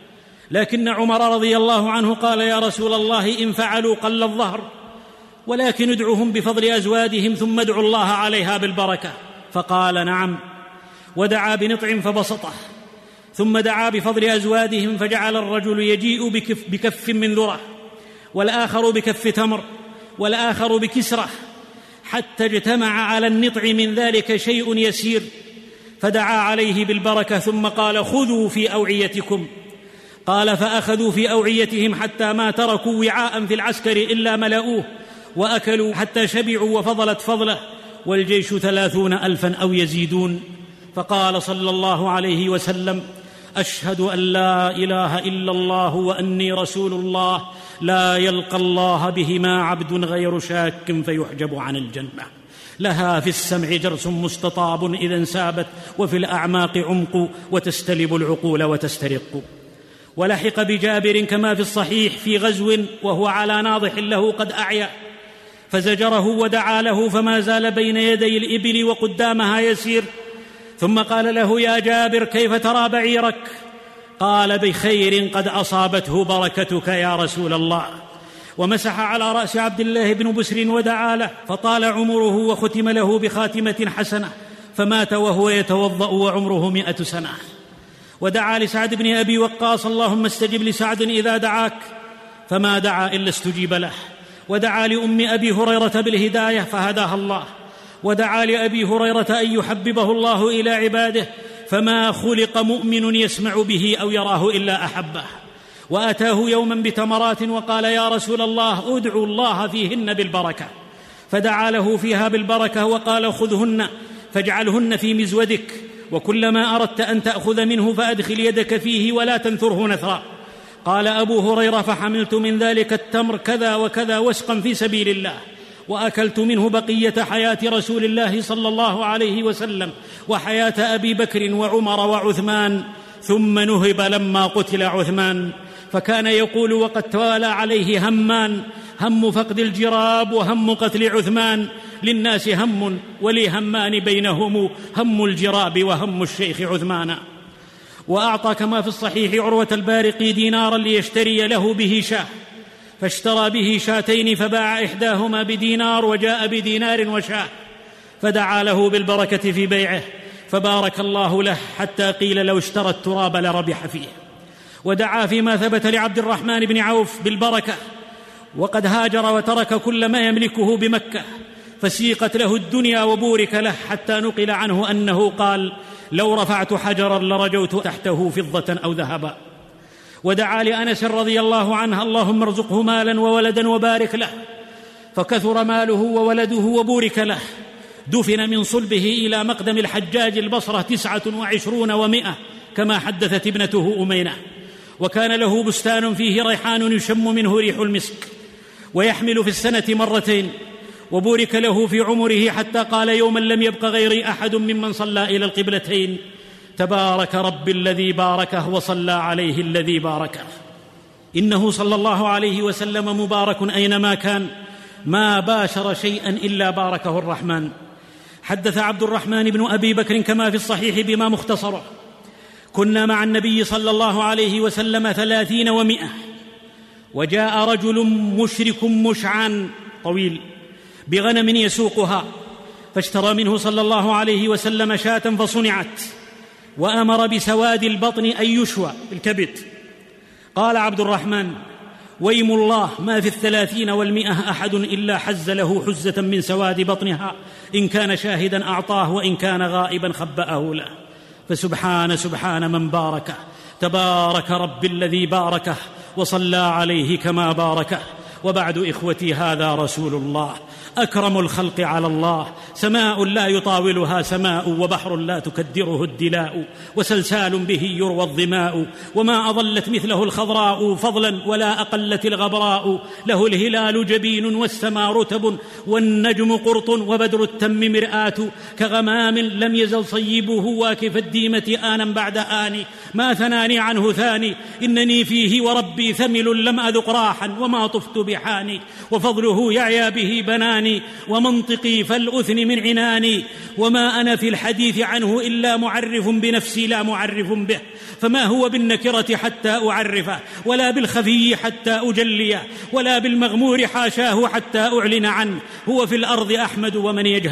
لكن عمر رضي الله عنه قال: يا رسول الله، إن فعلوا قل الظهر، ولكن ادعوهم بفضل أزوادهم ثم ادعوا الله عليها بالبركة. فقال: نعم. ودعا بنطع فبسطه، ثم دعا بفضل أزوادهم، فجعل الرجل يجيء بكف من ذرة، والآخر بكف تمر، والآخر بكسرة، حتى اجتمع على النطع من ذلك شيء يسير، فدعا عليه بالبركة ثم قال: خذوا في أوعيتكم. قال: فأخذوا في أوعيتهم حتى ما تركوا وعاء في العسكر إلا ملأوه، وأكلوا حتى شبعوا وفضلت فضله، والجيش 30,000 أو يزيدون. فقال صلى الله عليه وسلم: أشهد أن لا إله إلا الله وأني رسول الله، لا يلقى الله بهما عبد غير شاك فيحجب عن الجنة. لها في السمع جرس مستطاب إذا انسابت، وفي الأعماق عمق، وتستلب العقول وتسترق. ولحق بجابر كما في الصحيح في غزو وهو على ناضح له قد أعيا، فزجره ودعا له، فما زال بين يدي الإبل وقدامها يسير، ثم قال له: يا جابر، كيف ترى بعيرك؟ قال: بخير قد أصابته بركتك يا رسول الله. ومسح على رأس عبد الله بن بسر ودعا له، فطال عمره وختم له بخاتمة حسنة، فمات وهو يتوضأ وعمره 100 سنة. ودعا لسعد بن أبي وقاص: اللهم استجب لسعد إذا دعاك، فما دعا إلا استجيب له. ودعا لأم أبي هريرة بالهداية فهداها الله. ودعا لأبي هريرة أن يحببه الله إلى عباده، فما خلق مؤمن يسمع به أو يراه إلا أحبه. وأتاه يوما بتمرات وقال: يا رسول الله، أدعو الله فيهن بالبركة. فدعا له فيها بالبركة وقال: خذهن فاجعلهن في مزودك، وكلما أردت أن تأخذ منه فأدخل يدك فيه ولا تنثره نثرا. قال أبو هريرة: فحملت من ذلك التمر كذا وكذا وسقا في سبيل الله، وأكلت منه بقية حياة رسول الله صلى الله عليه وسلم وحياة أبي بكر وعمر وعثمان، ثم نهب لما قتل عثمان. فكان يقول وقد توالى عليه همان: هم فقد الجراب وهم قتل عثمان، للناس هم ولي همان بينهم، هم الجراب وهم الشيخ عثمان. وأعطى كما في الصحيح عروة البارقي دينارا ليشتري له به شاة، فاشترى به شاتين، فباع إحداهما بدينار وجاء بدينار وشاة، فدعا له بالبركة في بيعه، فبارك الله له حتى قيل لو اشترى التراب لربح فيه. ودعا فيما ثبت لعبد الرحمن بن عوف بالبركة، وقد هاجر وترك كل ما يملكه بمكة، فسيقت له الدنيا وبورك له، حتى نقل عنه أنه قال: لو رفعت حجرا لرجوت تحته فضة أو ذهبا. ودعا لأنس رضي الله عنه: اللهم ارزقه مالا وولدا وبارك له، فكثر ماله وولده وبورك له. دفن من صلبه إلى مقدم الحجاج البصرة 29 و100 كما حدثت ابنته أمينة. وكان له بستان فيه ريحان يشم منه ريح المسك، ويحمل في السنة مرتين. وبورك له في عمره حتى قال: يوما لم يبق غيري أحد ممن صلى إلى القبلتين، تبارك رب الذي باركه وصلى عليه الذي باركه. إنه صلى الله عليه وسلم مبارك أينما كان، ما باشر شيئا إلا باركه الرحمن. حدث عبد الرحمن بن أبي بكر كما في الصحيح بما مختصره: كنا مع النبي صلى الله عليه وسلم 30 و100، وجاء رجل مشرك مشعان طويل بغنم يسوقها، فاشترى منه صلى الله عليه وسلم شاة فصنعت، وأمر بسواد البطن أن يشوى الكبد. قال عبد الرحمن: ويم الله ما في 30 و100 أحد إلا حز له حزة من سواد بطنها، إن كان شاهدا أعطاه وإن كان غائبا خبأه له. فسبحان من باركه، تبارك رب الذي باركه وصلى عليه كما باركه. وبعد إخوتي، هذا رسول الله أكرم الخلق على الله، سماء لا يطاولها سماء، وبحر لا تكدره الدلاء، وسلسال به يروى الظماء، وما أضلت مثله الخضراء فضلا ولا أقلت الغبراء. له الهلال جبين والسماء رتب، والنجم قرط وبدر التم مرآة، كغمام لم يزل صيبه واكف الديمة آنا بعد آن، ما ثناني عنه ثاني، إنني فيه وربي ثمل لم أذق راحا وما طفت بحاني، وفضله يعيا به بناني، ومنطقي فالأثن من عناني، وما أنا في الحديث عنه إلا معرف بنفسي لا معرف به، فما هو بالنكرة حتى أعرفه، ولا بالخفي حتى أجليه، ولا بالمغمور حاشاه حتى أعلن عنه. هو في الأرض أحمد ومن يجهله،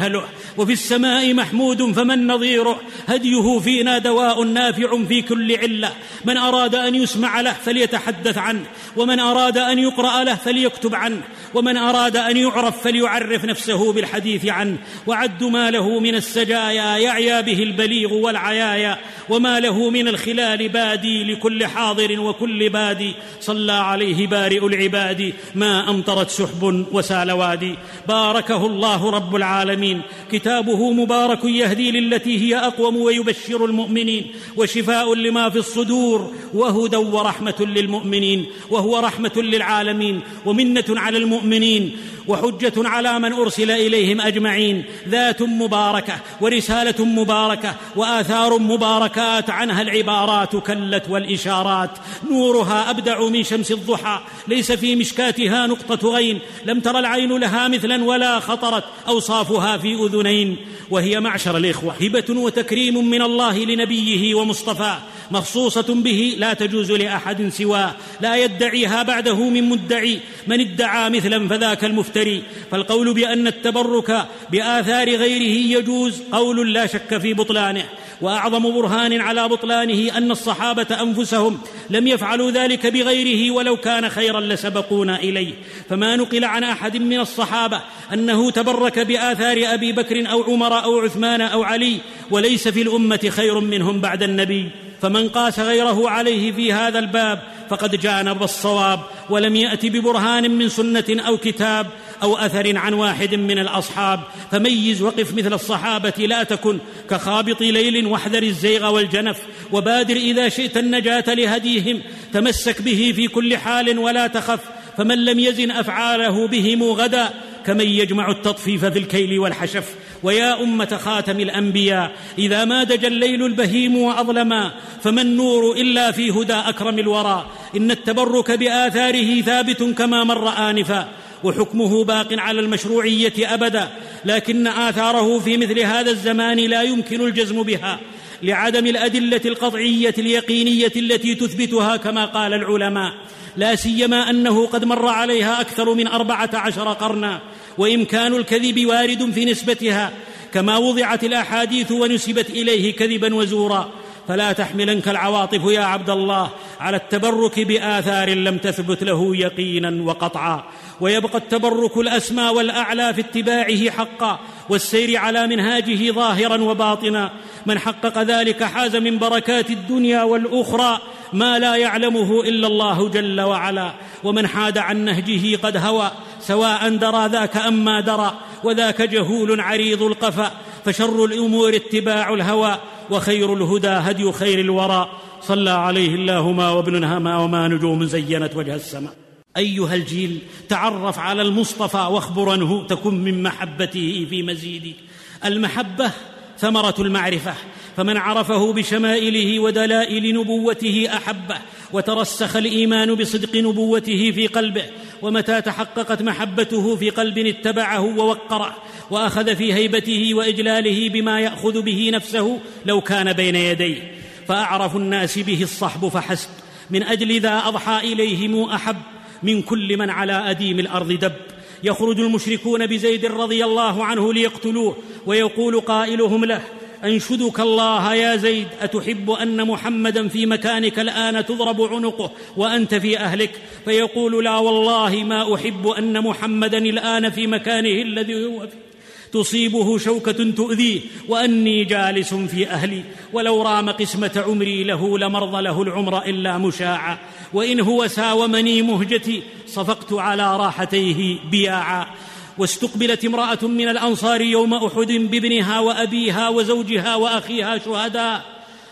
وفي السماء محمود فمن نظيره. هديه فينا دواء نافع في كل علة. من أراد أن يسمع له فليتحدث عنه، ومن أراد أن يقرأ له فليكتب عنه، ومن أراد أن يعرف فليعرف نفسه بالحديث عنه. وعد ما له من السجايا يعيا به البليغ والعيايا، وما له من الخلال بادي لكل حاضر وكل بادي. صلى عليه بارئ العباد ما أمطرت سحب وسال وادي. باركه الله رب العالمين. كتابه مبارك يهدي للتي هي أقوم ويبشر المؤمنين، وشفاء لما في الصدور، وهدى ورحمة للمؤمنين، وهو رحمة للعالمين ومنة على المؤمنين، وحجة على من أرسل إليهم أجمعين. ذات مباركة ورسالة مباركة وآثار مباركات عنها العبارات كلت والإشارات. نورها أبدع من شمس الضحى، ليس في مشكاتها نقطة غين، لم تر العين لها مثلا ولا خطرت أوصافها في أذنين. وهي معشر الإخوة هبة وتكريم من الله لنبيه ومصطفى، مخصوصة به لا تجوز لأحد سواه، لا يدعيها بعده من مدعي. من ادعى مثلا فذاك المفتري. فالقول بأن التبرك بآثار غيره يجوز قول لا شك في بطلانه. وأعظم برهان على بطلانه أن الصحابة أنفسهم لم يفعلوا ذلك بغيره، ولو كان خيرا لسبقونا إليه. فما نقل عن أحد من الصحابة أنه تبرك بآثار أبي بكر أو عمر أو عثمان أو علي، وليس في الأمة خير منهم بعد النبي. فمن قاس غيره عليه في هذا الباب فقد جانب الصواب، ولم يأت ببرهان من سنة أو كتاب أو أثر عن واحد من الأصحاب. فميز وقف مثل الصحابة، لا تكن كخابط ليل، واحذر الزيغ والجنف، وبادر إذا شئت النجاة لهديهم. تمسك به في كل حال ولا تخف، فمن لم يزن أفعاله بهم غدا كمن يجمع التطفيف في الكيل والحشف. ويا أمة خاتم الأنبياء، إذا ما دجى الليل البهيم وأظلما، فما النور إلا في هدى أكرم الورى. إن التبرك بآثاره ثابت كما مر آنفا، وحكمه باق على المشروعية أبدا، لكن آثاره في مثل هذا الزمان لا يمكن الجزم بها لعدم الأدلة القطعية اليقينية التي تثبتها كما قال العلماء، لا سيما أنه قد مر عليها أكثر من 14 قرنا، وإمكان الكذب وارد في نسبتها، كما وضعت الأحاديث ونسبت إليه كذبا وزورا. فلا تحملنك العواطف يا عبد الله على التبرك بآثار لم تثبت له يقينا وقطعا. ويبقى التبرك الأسمى والأعلى في اتباعه حقا، والسير على منهاجه ظاهرا وباطنا. من حقق ذلك حاز من بركات الدنيا والأخرى ما لا يعلمه إلا الله جل وعلا. ومن حاد عن نهجه قد هوى، سواء درى ذاك أم ما درى، وذاك جهول عريض القفا. فشر الأمور اتباع الهوى، وخير الهدى هدي خير الورى. صلى عليه اللهما وابن هما وما نجوم زينت وجه السماء. أيها الجيل، تعرف على المصطفى واخبر عنه تكن من محبته في مزيد. المحبة ثمرة المعرفة، فمن عرفه بشمائله ودلائل نبوته أحبه، وترسخ الإيمان بصدق نبوته في قلبه. ومتى تحققت محبته في قلب اتبعه ووقره، وأخذ في هيبته وإجلاله بما يأخذ به نفسه لو كان بين يديه. فأعرف الناس به الصحب فحسب، من أجل ذا أضحى إليهم أحب من كل من على أديم الأرض دب. يخرج المشركون بزيد رضي الله عنه ليقتلوه، ويقول قائلهم له: أنشدك الله يا زيد، أتحب أن محمدا في مكانك الآن تضرب عنقه وأنت في أهلك؟ فيقول: لا والله ما أحب أن محمدا الآن في مكانه الذي هو فيه، تصيبه شوكة تؤذيه وأني جالس في أهلي، ولو رام قسمة عمري له لمرض له العمر إلا مشاعا، وإن هو ساومني مهجتي صفقت على راحتيه بياعا. واستقبلت امرأة من الأنصار يوم أحد بابنها وأبيها وزوجها وأخيها شهداء،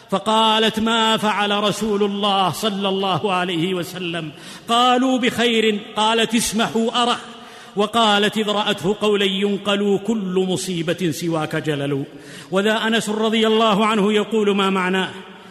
فقالت: ما فعل رسول الله صلى الله عليه وسلم؟ قالوا: بخير. قالت: اسمحوا أره. وقالت إذ رأته قولا ينقل: كل مصيبة سواك جلل. وذا أنس رضي الله عنه يقول ما معناه: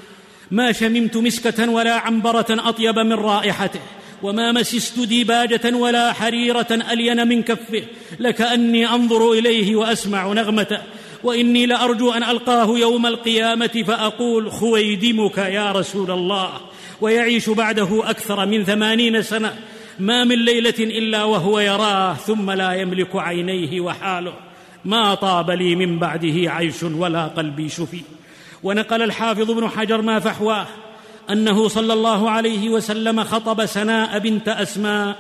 ما شممت مسكة ولا عنبرة أطيب من رائحته، وما مسست ديباجة ولا حريرة ألين من كفه، لكأني أنظر إليه وأسمع نغمته، وإني لأرجو أن ألقاه يوم القيامة فأقول: خويدمك يا رسول الله. ويعيش بعده أكثر من 80 سنة، ما من ليلة إلا وهو يراه ثم لا يملك عينيه وحاله. ما طاب لي من بعده عيش ولا قلبي شفي. ونقل الحافظ ابن حجر ما فحواه أنه صلى الله عليه وسلم خطب سناء بنت أسماء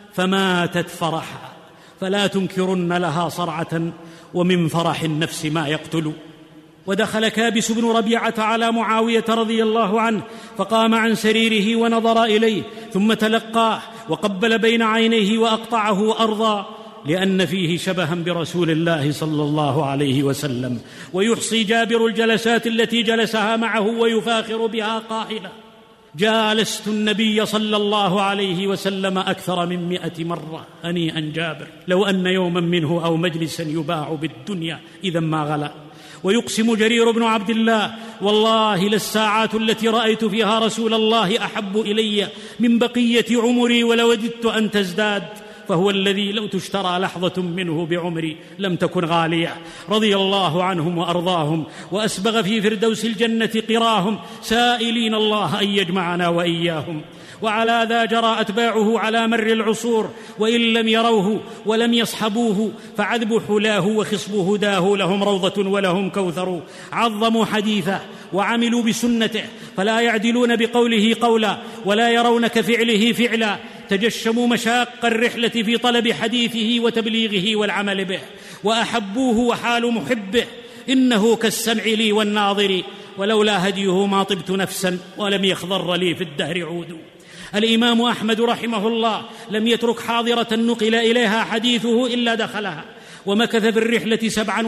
فماتت فرحا، فلا تنكرن لها صرعة، ومن فرح النفس ما يقتل. ودخل كابس بن ربيعة على معاوية رضي الله عنه فقام عن سريره ونظر إليه ثم تلقاه وقبل بين عينيه وأقطعه أرضا، لأن فيه شبها برسول الله صلى الله عليه وسلم. ويحصي جابر الجلسات التي جلسها معه ويفاخر بها قائلا: جالست النبي صلى الله عليه وسلم أكثر من 100 مرة. هنيئا جابر، لو أن يوما منه أو مجلسا يباع بالدنيا إذا ما غلا. ويقسم جرير بن عبد الله: والله للساعات التي رأيت فيها رسول الله أحب إلي من بقية عمري ولوددت أن تزداد، فهو الذي لو تشترى لحظة منه بعمري لم تكن غالية. رضي الله عنهم وأرضاهم، وأسبغ في فردوس الجنة قراهم، سائلين الله أن يجمعنا وإياهم. وعلى ذا جرى أتباعه على مر العصور، وإن لم يروه ولم يصحبوه فعذب حلاه وخصب هداه لهم روضة ولهم كوثر. عظموا حديثه وعملوا بسنته، فلا يعدلون بقوله قولا ولا يرون كفعله فعلا. تجشموا مشاق الرحلة في طلب حديثه وتبليغه والعمل به، وأحبوه وحال محبه. إنه كالسمع لي والناظر، ولولا هديه ما طبت نفسا ولم يخضر لي في الدهر عود. الإمام أحمد رحمه الله لم يترك حاضرة نقل إليها حديثه إلا دخلها، ومكث في الرحلة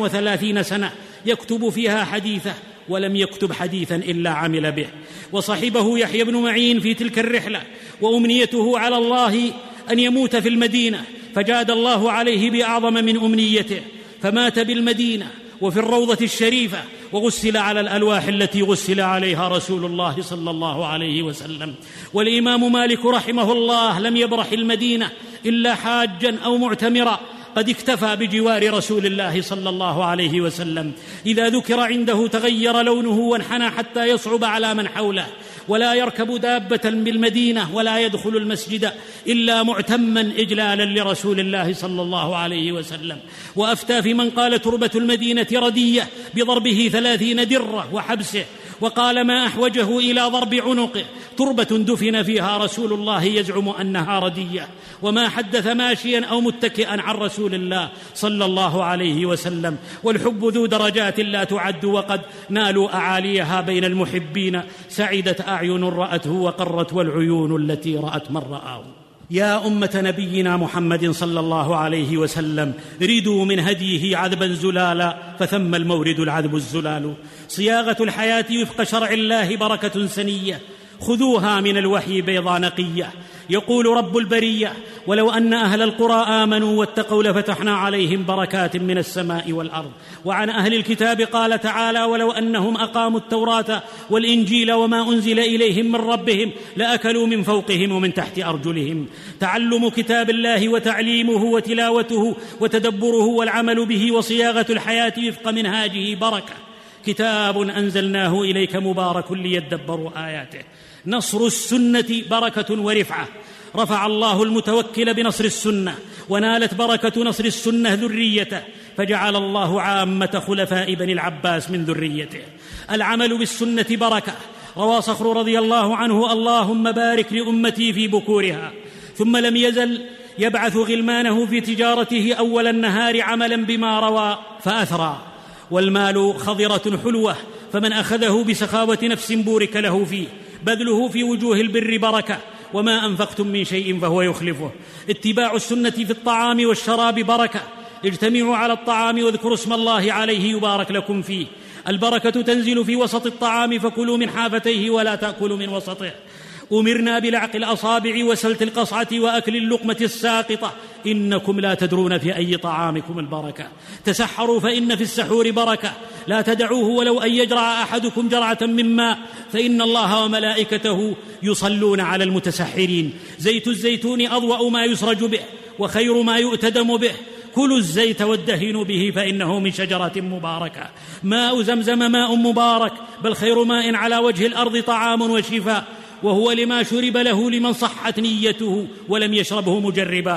37 سنة يكتب فيها حديثه، ولم يكتب حديثا إلا عمل به. وصحبه يحيى بن معين في تلك الرحلة، وأمنيته على الله أن يموت في المدينة، فجاد الله عليه بأعظم من أمنيته، فمات بالمدينة وفي الروضة الشريفة، وغسل على الألواح التي غسل عليها رسول الله صلى الله عليه وسلم. والإمام مالك رحمه الله لم يبرح المدينة إلا حاجا أو معتمرا، قد اكتفى بجوار رسول الله صلى الله عليه وسلم. إذا ذكر عنده تغير لونه وانحنى حتى يصعب على من حوله، ولا يركب دابة بالمدينة ولا يدخل المسجد إلا معتما إجلالا لرسول الله صلى الله عليه وسلم. وأفتى في من قال تربة المدينة ردية بضربه 30 درة وحبسه، وقال ما أحوجه إلى ضرب عنقه، تربة دفن فيها رسول الله يزعم أنها ردية. وما حدث ماشيا أو متكئا عن رسول الله صلى الله عليه وسلم. والحب ذو درجات لا تعد، وقد نالوا أعاليها بين المحبين. سعدت أعين رأته وقرت والعيون التي رأت من رآه. يا أمة نبينا محمد صلى الله عليه وسلم، ردوا من هديه عذبا زلالا، فثم المورد العذب الزلال. صياغة الحياة وفق شرع الله بركة سنية، خذوها من الوحي بيضا نقية. يقول رب البرية: ولو أن أهل القرى آمنوا واتقوا لفتحنا عليهم بركات من السماء والأرض. وعن أهل الكتاب قال تعالى: ولو أنهم أقاموا التوراة والإنجيل وما أنزل إليهم من ربهم لأكلوا من فوقهم ومن تحت أرجلهم. تعلم كتاب الله وتعليمه وتلاوته وتدبره والعمل به وصياغة الحياة وفق منهاجه بركة. كتاب أنزلناه إليك مبارك ليدبروا آياته. نصر السنة بركة ورفعة، رفع الله المتوكل بنصر السنة، ونالت بركة نصر السنة ذريته، فجعل الله عامة خلفاء بني العباس من ذريته. العمل بالسنة بركة. روى صخر رضي الله عنه: اللهم بارك لأمتي في بكورها. ثم لم يزل يبعث غلمانه في تجارته أول النهار عملا بما روى فأثرى. والمال خضرة حلوة، فمن أخذه بسخاوة نفس بورك له فيه. بذله في وجوه البر بركة، وما أنفقتم من شيء فهو يخلفه. اتباع السنة في الطعام والشراب بركة. اجتمعوا على الطعام واذكروا اسم الله عليه يبارك لكم فيه. البركة تنزل في وسط الطعام، فكلوا من حافتيه ولا تأكلوا من وسطه. أمرنا بلعق الأصابع وسلت القصعة وأكل اللقمة الساقطة، إنكم لا تدرون في أي طعامكم البركة. تسحروا فإن في السحور بركة، لا تدعوه ولو أن يجرع أحدكم جرعة من ماء، فإن الله وملائكته يصلون على المتسحرين. زيت الزيتون أضوأ ما يسرج به وخير ما يؤتدم به. كلوا الزيت وادهنوا به فإنه من شجرة مباركة. ماء زمزم ماء مبارك، بل خير ماء على وجه الأرض طعام وشفاء، وهو لما شرب له لمن صحت نيته ولم يشربه مجربا.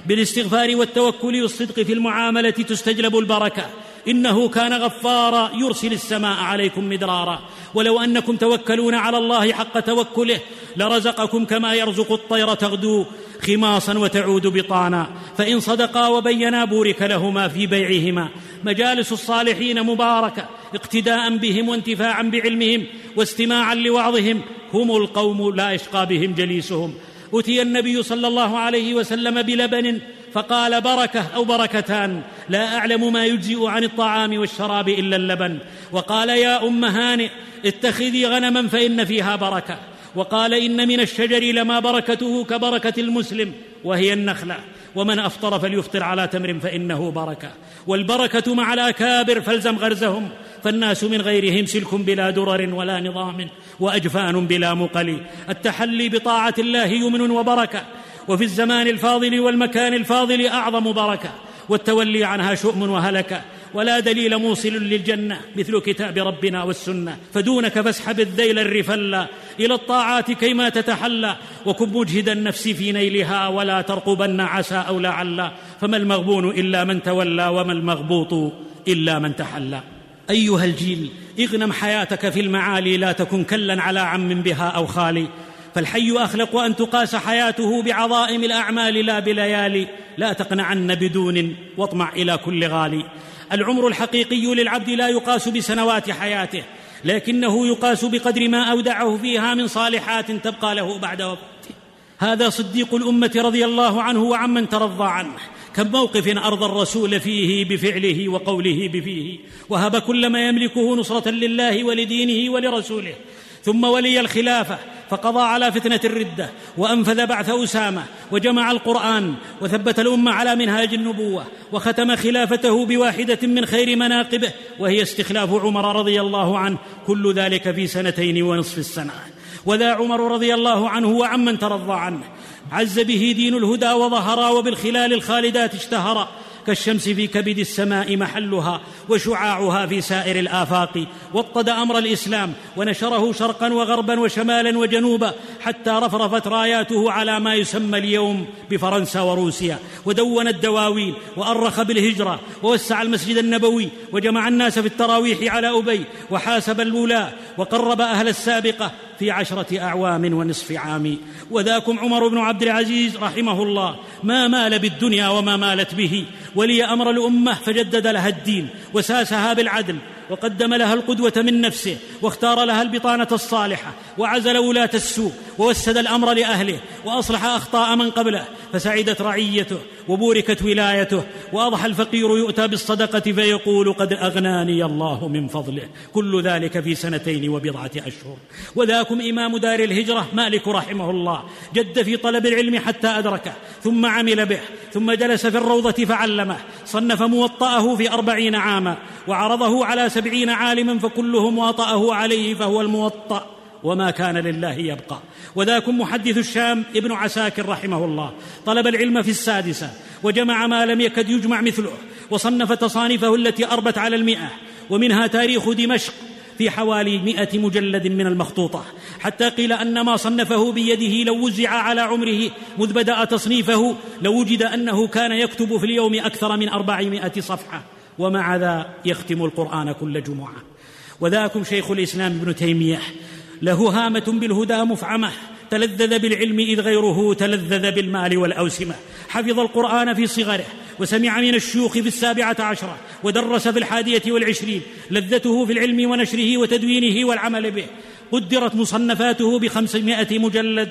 بالاستغفار والتوكل والصدق في المعاملة تستجلب البركة. إنه كان غفارا يرسل السماء عليكم مدرارا. ولو أنكم توكلون على الله حق توكله لرزقكم كما يرزق الطير تغدو خماصا وتعود بطانا. فإن صدقا وبينا بورك لهما في بيعهما. مجالس الصالحين مباركة اقتداء بهم وانتفاعا بعلمهم واستماعا لوعظهم. هم القوم لا يشقى بهم جليسهم. أتي النبي صلى الله عليه وسلم بلبن فقال بركة أو بركتان، لا أعلم ما يجزئ عن الطعام والشراب إلا اللبن. وقال يا أم هانئ اتخذي غنما فإن فيها بركة. وقال إن من الشجر لما بركته كبركة المسلم وهي النخلة. ومن أفطر فليفطر على تمر فإنه بركة. والبركة مع الأكابر فالزم غرزهم. فالناس من غيرهم سلك بلا درر ولا نظام وأجفان بلا مقل. التحلي بطاعة الله يمن وبركة، وفي الزمان الفاضل والمكان الفاضل أعظم بركة. والتولي عنها شؤم وهلكة. ولا دليل موصل للجنة مثل كتاب ربنا والسنة. فدونك فاسحب الذيل الرفلا إلى الطاعات كيما تتحلى. وكن مجهد النفس في نيلها ولا ترقبن عسى أو لعل. فما المغبون إلا من تولى وما المغبوط إلا من تحلى. أيها الجيل اغنم حياتك في المعالي، لا تكن كلا على عم بها أو خالي. فالحي أخلق أن تقاس حياته بعظائم الأعمال لا بليالي. لا تقنعن بدون واطمع إلى كل غالي. العمر الحقيقي للعبد لا يقاس بسنوات حياته، لكنه يقاس بقدر ما أودعه فيها من صالحات تبقى له بعد وفاته. هذا صديق الأمة رضي الله عنه وعمن ترضى عنه. كم موقف أرضى الرسول فيه بفعله وقوله بفيه، وهب كل ما يملكه نصرة لله ولدينه ولرسوله. ثم ولي الخلافة فقضى على فتنة الردة وأنفذ بعث أسامة وجمع القرآن وثبت الأمة على منهاج النبوة، وختم خلافته بواحدة من خير مناقبه وهي استخلاف عمر رضي الله عنه. كل ذلك في 2.5 السنة. وذا عمر رضي الله عنه وعمن ترضى عنه عز به دين الهدى وظهرا، وبالخلال الخالدات اشتهرا. كالشمس في كبد السماء محلها وشعاعها في سائر الآفاق. وطد أمر الإسلام ونشره شرقا وغربا وشمالا وجنوبا، حتى رفرفت راياته على ما يسمى اليوم بفرنسا وروسيا. ودون الدواوين وأرخ بالهجرة ووسع المسجد النبوي وجمع الناس في التراويح على أبي، وحاسب الولاة وقرب أهل السابقة في 10.5 عام. وذاكم عمر بن عبد العزيز رحمه الله ما مال بالدنيا وما مالت به، ولي أمر الأمة فجدد لها الدين وساسها بالعدل، وقدم لها القدوة من نفسه، واختار لها البطانة الصالحة، وعزل ولاة السوء، ووسد الأمر لأهله، وأصلح أخطاء من قبله، فسعدت رعيته وبوركت ولايته. وأضحى الفقير يؤتى بالصدقة فيقول قد أغناني الله من فضله. كل ذلك في 2 أشهر. وذاكم إمام دار الهجرة مالك رحمه الله، جد في طلب العلم حتى أدركه، ثم عمل به، ثم جلس في الروضة فعلمه. صنف موطأه في 40 عاما، وعرضه على 70 عالما، فكلهم واطأه عليه فهو الموطأ، وما كان لله يبقى. وذاكم محدث الشام ابن عساكر رحمه الله، طلب العلم في 6 وجمع ما لم يكد يجمع مثله، وصنف تصانيفه التي أربت على 100، ومنها تاريخ دمشق في حوالي 100 مجلد من المخطوطة، حتى قيل أن ما صنفه بيده لو وزع على عمره مذ بدأ تصنيفه لوجد أنه كان يكتب في اليوم أكثر من 400 صفحة، ومع ذا يختم القرآن كل جمعة. وذاكم شيخ الإسلام ابن تيمية، له هامة بالهدى مفعمة، تلذذ بالعلم إذ غيره تلذذ بالمال والأوسمة. حفظ القرآن في صغره، وسمع من الشيوخ في 17، ودرس في 21، لذته في العلم ونشره وتدوينه والعمل به. قدرت مصنفاته ب500 مجلد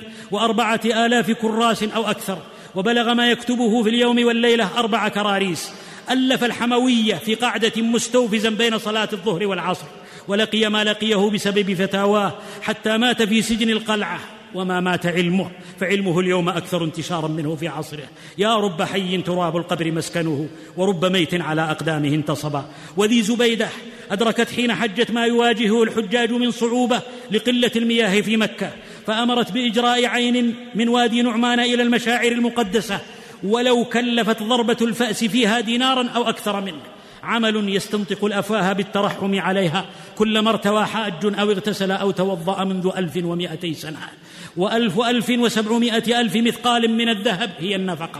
و4000 كراس أو أكثر، وبلغ ما يكتبه في اليوم والليلة 4 كراريس. ألف الحموية في قعدة مستوفزا بين صلاة الظهر والعصر، ولقي ما لقيه بسبب فتاواه، حتى مات في سجن القلعة. وما مات علمه، فعلمه اليوم أكثر انتشارا منه في عصره. يا رب حي تراب القبر مسكنه، ورب ميت على أقدامه انتصبا. وذي زبيدة أدركت حين حجت ما يواجهه الحجاج من صعوبة لقلة المياه في مكة، فأمرت بإجراء عين من وادي نعمان إلى المشاعر المقدسة، ولو كلفت ضربة الفأس فيها دينارا أو أكثر منه. عمل يستنطق الأفواه بالترحم عليها كلما ارتوى حاج أو اغتسل أو توضأ منذ 1200 سنة. و1,700,000 مثقال من الذهب هي النفقة.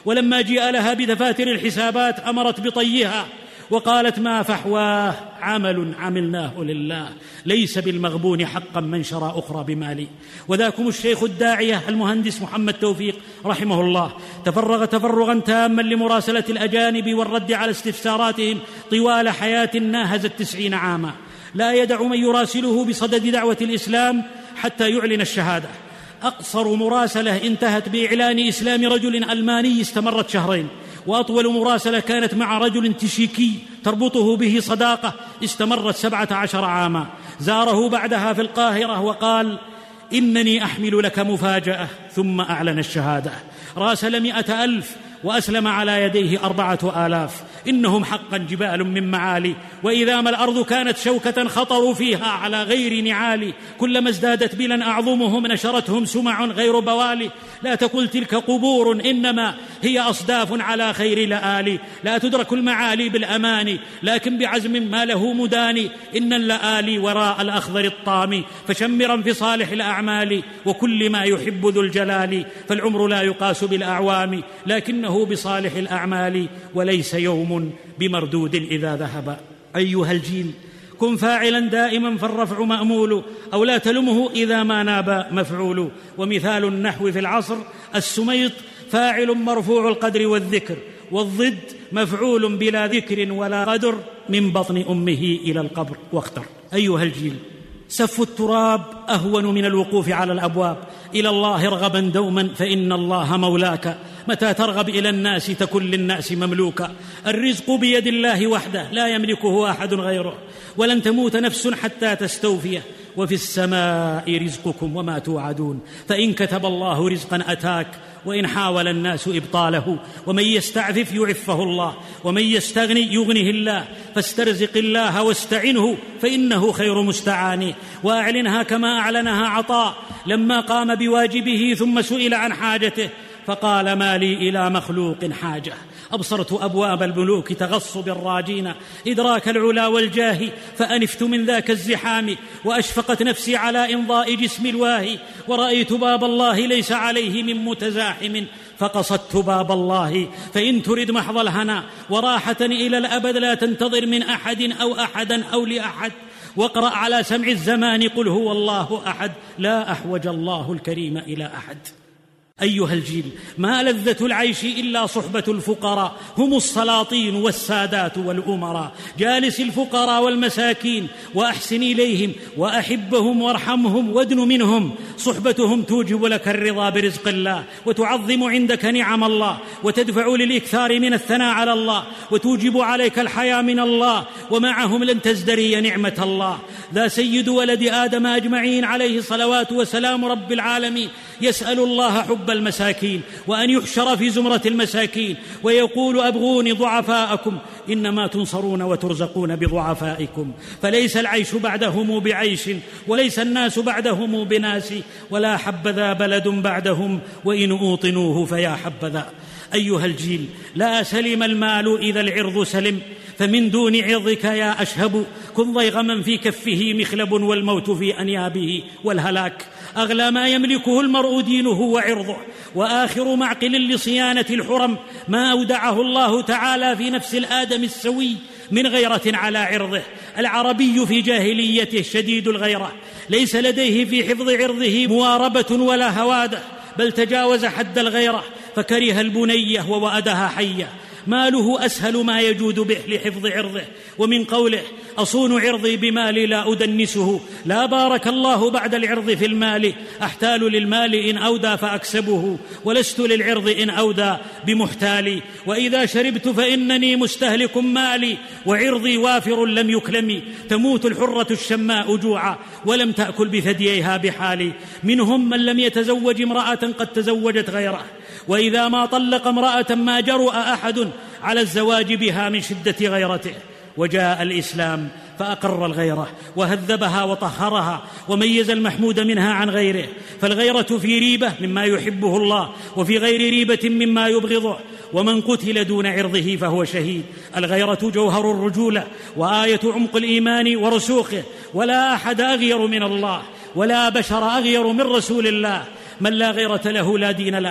ولما جيء لها بدفاتر الحسابات أمرت بطيها وقالت: ما فحواه، عمل عملناه لله، ليس بالمغبون حقا من شرى أخرى بمالي. وذاكم الشيخ الداعية المهندس محمد توفيق رحمه الله تفرغ تفرغا تاما لمراسلة الأجانب والرد على استفساراتهم طوال حياة ناهزت 90 عاما، لا يدع من يراسله بصدد دعوة الإسلام حتى يعلن الشهادة. أقصر مراسلة انتهت بإعلان إسلام رجل ألماني استمرت 2 شهرين، وأطول مراسلة كانت مع رجل تشيكي تربطه به صداقة استمرت 17 عاما. زاره بعدها في القاهرة وقال: إنني أحمل لك مفاجأة، ثم أعلن الشهادة. راسل 100,000 وأسلم على يديه 4,000. إنهم حقا جبال من معالي، وإذا ما الأرض كانت شوكة خطروا فيها على غير نعال، كلما ازدادت بلا أعظمهم نشرتهم سمع غير بوالي. لا تقل تلك قبور، إنما هي أصداف على خير لآلي. لا تدرك المعالي بالأماني، لكن بعزم ما له مداني. إن اللآلي وراء الأخضر الطامي، فشمرا في صالح الأعمال وكل ما يحب ذو الجلال. فالعمر لا يقاس بالأعوام، لكنه بصالح الأعمال، وليس يوم بمردود إذا ذهب. أيها الجيل، كن فاعلا دائما فالرفع مأمول، أو لا تلمه إذا ما ناب مفعول. ومثال النحو في العصر السميط فاعل مرفوع القدر والذكر، والضد مفعول بلا ذكر ولا قدر، من بطن أمه إلى القبر واختر. أيها الجيل، سف التراب أهون من الوقوف على الأبواب. إلى الله ارغبا دوما فإن الله مولاك. متى ترغب إلى الناس تكن للناس مملوكا. الرزق بيد الله وحده، لا يملكه أحد غيره. ولن تموت نفس حتى تستوفيه. وفي السماء رزقكم وما توعدون. فإن كتب الله رزقا أتاك، وإن حاول الناس إبطاله. ومن يستعفف يعفه الله، ومن يستغني يغنه الله. فاسترزق الله واستعنه، فإنه خير مستعان. وأعلنها كما أعلنها عطاء لما قام بواجبه ثم سئل عن حاجته، فقال: ما لي إلى مخلوق حاجة. أبصرت أبواب الملوك تغص بالراجين، إدراك العلا والجاه، فأنفت من ذاك الزحام. وأشفقت نفسي على إمضاء جسم الواهي، ورأيت باب الله ليس عليه من متزاحم، فقصدت باب الله. فإن ترد محض الهنا وراحة إلى الأبد، لا تنتظر من أحد أو أحدا أو لأحد. واقرأ على سمع الزمان قل هو الله أحد، لا أحوج الله الكريم إلى أحد. أيها الجيل، ما لذة العيش إلا صحبة الفقراء، هم السلاطين والسادات والأمراء. جالس الفقراء والمساكين وأحسن إليهم وأحبهم وارحمهم وادن منهم. صحبتهم توجب لك الرضا برزق الله، وتعظم عندك نعم الله، وتدفع للإكثار من الثناء على الله، وتوجب عليك الحياء من الله. ومعهم لن تزدري نعمة الله. ذا سيد ولد آدم أجمعين عليه صلوات وسلام رب العالمين يسأل الله حب المساكين، وأن يحشر في زمرة المساكين، ويقول: أبغوني ضعفاءكم، إنما تنصرون وترزقون بضعفائكم. فليس العيش بعدهم بعيش، وليس الناس بعدهم بناس، ولا حبذا بلد بعدهم، وإن أوطنوه فيا حبذا. أيها الجيل، لا سلم المال إذا العرض سلم، فمن دون عرضك يا أشهب. كن ضيغ من في كفه مخلب، والموت في أنيابه والهلاك. أغلى ما يملكه المرء دينه وعرضه، وآخر معقل لصيانة الحرم ما أودعه الله تعالى في نفس الآدم السوي من غيرة على عرضه. العربي في جاهليته شديد الغيرة، ليس لديه في حفظ عرضه مواربة ولا هوادة، بل تجاوز حد الغيرة فكره البنية ووأدها حية. ماله أسهل ما يجود به لحفظ عرضه. ومن قوله: أصون عرضي بمالي لا أدنسه، لا بارك الله بعد العرض في المال. أحتال للمال إن أودى فأكسبه، ولست للعرض إن أودى بمحتالي. وإذا شربت فإنني مستهلك مالي، وعرضي وافر لم يكلم. تموت الحرة الشماء جوعا، ولم تأكل بثدييها بحالي. منهم من لم يتزوج امرأة قد تزوجت غيره، وإذا ما طلق امرأة ما جرؤ أحد على الزواج بها من شدة غيرته. وجاء الإسلام فأقر الغيرة وهذبها وطهرها، وميز المحمود منها عن غيره. فالغيرة في ريبة مما يحبه الله، وفي غير ريبة مما يبغضه. ومن قتل دون عرضه فهو شهيد. الغيرة جوهر الرجولة، وآية عمق الإيمان ورسوخه. ولا أحد أغير من الله، ولا بشر أغير من رسول الله. من لا غيرة له لا دين له،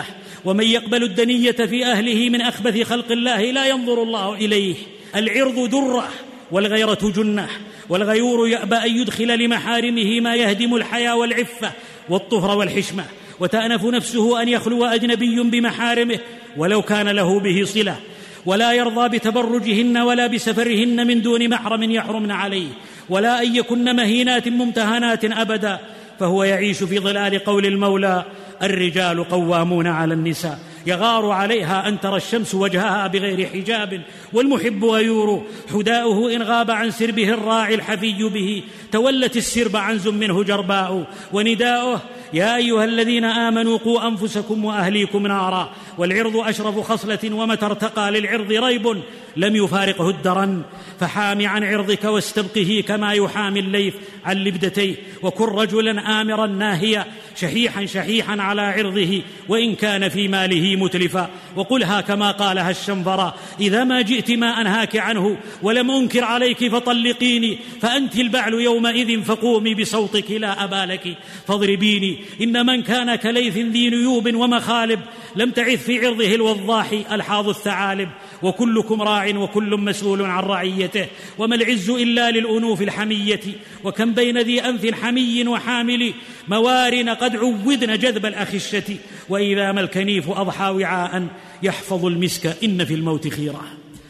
ومن يقبل الدنية في أهله من أخبث خلق الله لا ينظر الله إليه. العرض درة والغيرة جنة، والغيور يأبى أن يدخل لمحارمه ما يهدم الحياء والعفة والطهر والحشمة، وتأنف نفسه أن يخلو أجنبي بمحارمه ولو كان له به صلة، ولا يرضى بتبرجهن ولا بسفرهن من دون محرم يحرمن عليه، ولا أن يكن مهينات ممتهنات أبدا، فهو يعيش في ظلال قول المولى: الرجال قوامون على النساء، يغار عليها أن ترى الشمس وجهها بغير حجاب، والمحب غيور حداؤه إن غاب عن سربه الراعي الحفي به، تولت السرب عنز منه جرباء، ونداؤه: يا أيها الذين آمنوا قوا أنفسكم وأهليكم نارا. والعرض أشرف خصلة، ومتى ارتقى للعرض ريب لم يفارقه الدرن، فحام عن عرضك واستبقه كما يحامي الليث عن لبدتيه، وكن رجلا آمرا ناهيا شحيحا على عرضه وإن كان في ماله متلفا، وقلها كما قالها الشنفرا: إذا ما جئت ما أنهاك عنه ولم أنكر عليك فطلقيني، فأنت البعل يومئذ فقومي بصوتك لا أبالك فاضربيني. إن من كان كليث ذي نيوب ومخالب لم تعث في عرضه الوضاح ألحاظ الثعالب، وكلكم راع وكل مسؤول عن رعيته، وما العز إلا للأنوف الحمية، وكم بين ذي أنف حمي وحامل موارن قد عودن جذب الأخشة، وإذا ما الكنيف أضحى وعاء يحفظ المسك إن في الموت خيرة.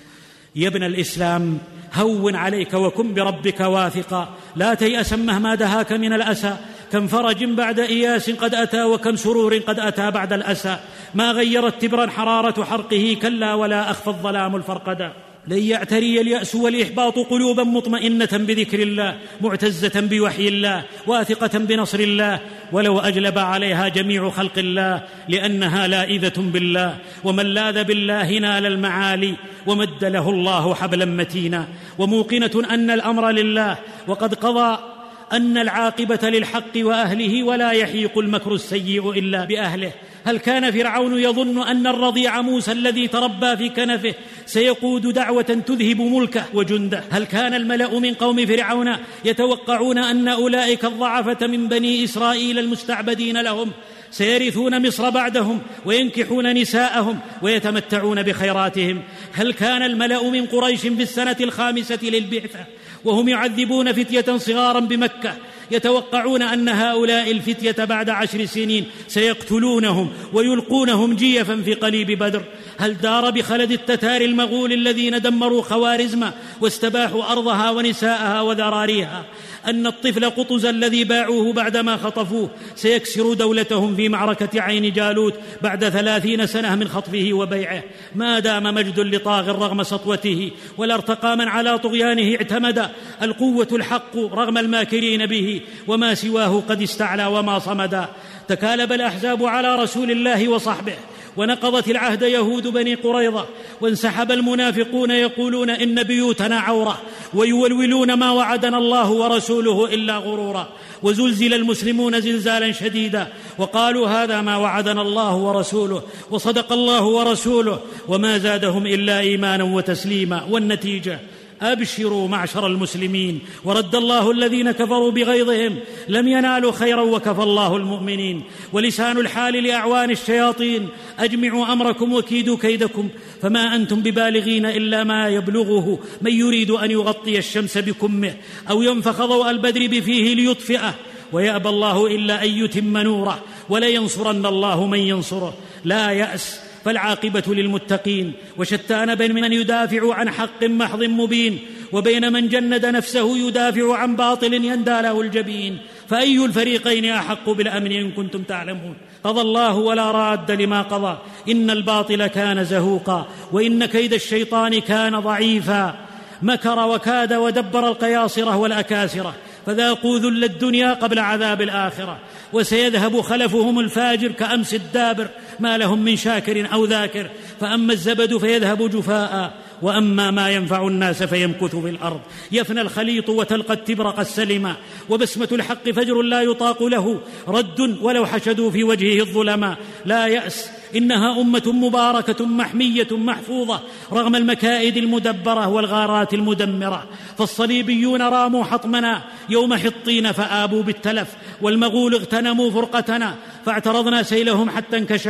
يا ابن الإسلام، هون عليك وكن بربك واثقا، لا تيأس مهما دهاك من الأسى، كم فرج بعد إياس قد أتى، وكم سرور قد أتى بعد الأسى، ما غيرت تبرا حرارة حرقه كلا، ولا أخفى الظلام الفرقدا. لن يعتري اليأس والإحباط قلوبا مطمئنة بذكر الله، معتزة بوحي الله، واثقة بنصر الله، ولو أجلب عليها جميع خلق الله، لأنها لائذة بالله، ومن لاذ بالله نال المعالي، ومد له الله حبلا متينا، وموقنة أن الأمر لله، وقد قضى أن العاقبة للحق وأهله، ولا يحيق المكر السيء إلا بأهله. هل كان فرعون يظن أن الرضيع موسى الذي تربى في كنفه سيقود دعوة تذهب ملكه وجنده؟ هل كان الملأ من قوم فرعون يتوقعون أن أولئك الضعفة من بني إسرائيل المستعبدين لهم سيرثون مصر بعدهم وينكحون نساءهم ويتمتعون بخيراتهم؟ هل كان الملأ من قريش في السنة 5 للبعثة وهم يعذبون فتية صغارا بمكة يتوقعون أن هؤلاء الفتية بعد 10 سنين سيقتلونهم ويلقونهم جيفا في قليب بدر؟ هل دار بخلد التتار المغول الذين دمروا خوارزم واستباحوا أرضها ونساءها وذراريها أن الطفل قطز الذي باعوه بعدما خطفوه سيكسر دولتهم في معركة عين جالوت بعد 30 سنة من خطفه وبيعه؟ ما دام مجد لطاغ رغم سطوته، ولا ارتقى من على طغيانه اعتمد، القوة الحق رغم الماكرين به، وما سواه قد استعلى وما صمدا. تكالب الأحزاب على رسول الله وصحبه، ونقضت العهد يهود بني قريظة، وانسحب المنافقون يقولون إن بيوتنا عورة، ويولولون ما وعدنا الله ورسوله إلا غرورا، وزلزل المسلمون زلزالا شديدا، وقالوا هذا ما وعدنا الله ورسوله، وصدق الله ورسوله، وما زادهم إلا إيمانا وتسليما. والنتيجة: أبشروا معشر المسلمين، ورد الله الذين كفروا بغيظهم، لم ينالوا خيرا وكفى الله المؤمنين. ولسان الحال لأعوان الشياطين: أجمعوا أمركم وكيدوا كيدكم، فما أنتم ببالغين إلا ما يبلغه من يريد أن يغطي الشمس بكمه أو ينفخ ضوء البدر بفيه ليطفئه، ويأبى الله إلا أن يتم نوره، ولينصرن الله من ينصره. لا يأس، فالعاقبة للمتقين. وشتان بين من يدافع عن حق محض مبين، وبين من جند نفسه يدافع عن باطل يندى له الجبين، فأي الفريقين أحق بالأمن إن كنتم تعلمون؟ قضى الله ولا راد لما قضى، إن الباطل كان زهوقا، وإن كيد الشيطان كان ضعيفا. مكر وكاد ودبر القياصرة والأكاسرة، فذاقوا ذل الدنيا قبل عذاب الآخرة، وسيذهب خلفهم الفاجر كأمس الدابر، ما لهم من شاكر أو ذاكر، فأما الزبد فيذهب جفاء، وأما ما ينفع الناس فيمكث في الأرض. يفنى الخليط وتلقى التبرق السلما، وبسمة الحق فجر لا يطاق له رد، ولو حشدوا في وجهه الظلما. لا يأس، إنها أمة مباركة محمية محفوظة رغم المكائد المدبرة والغارات المدمرة. فالصليبيون راموا حطمنا يوم حطين فآبوا بالتلف، والمغول اغتنموا فرقتنا فاعترضنا سيلهم حتى انكشف،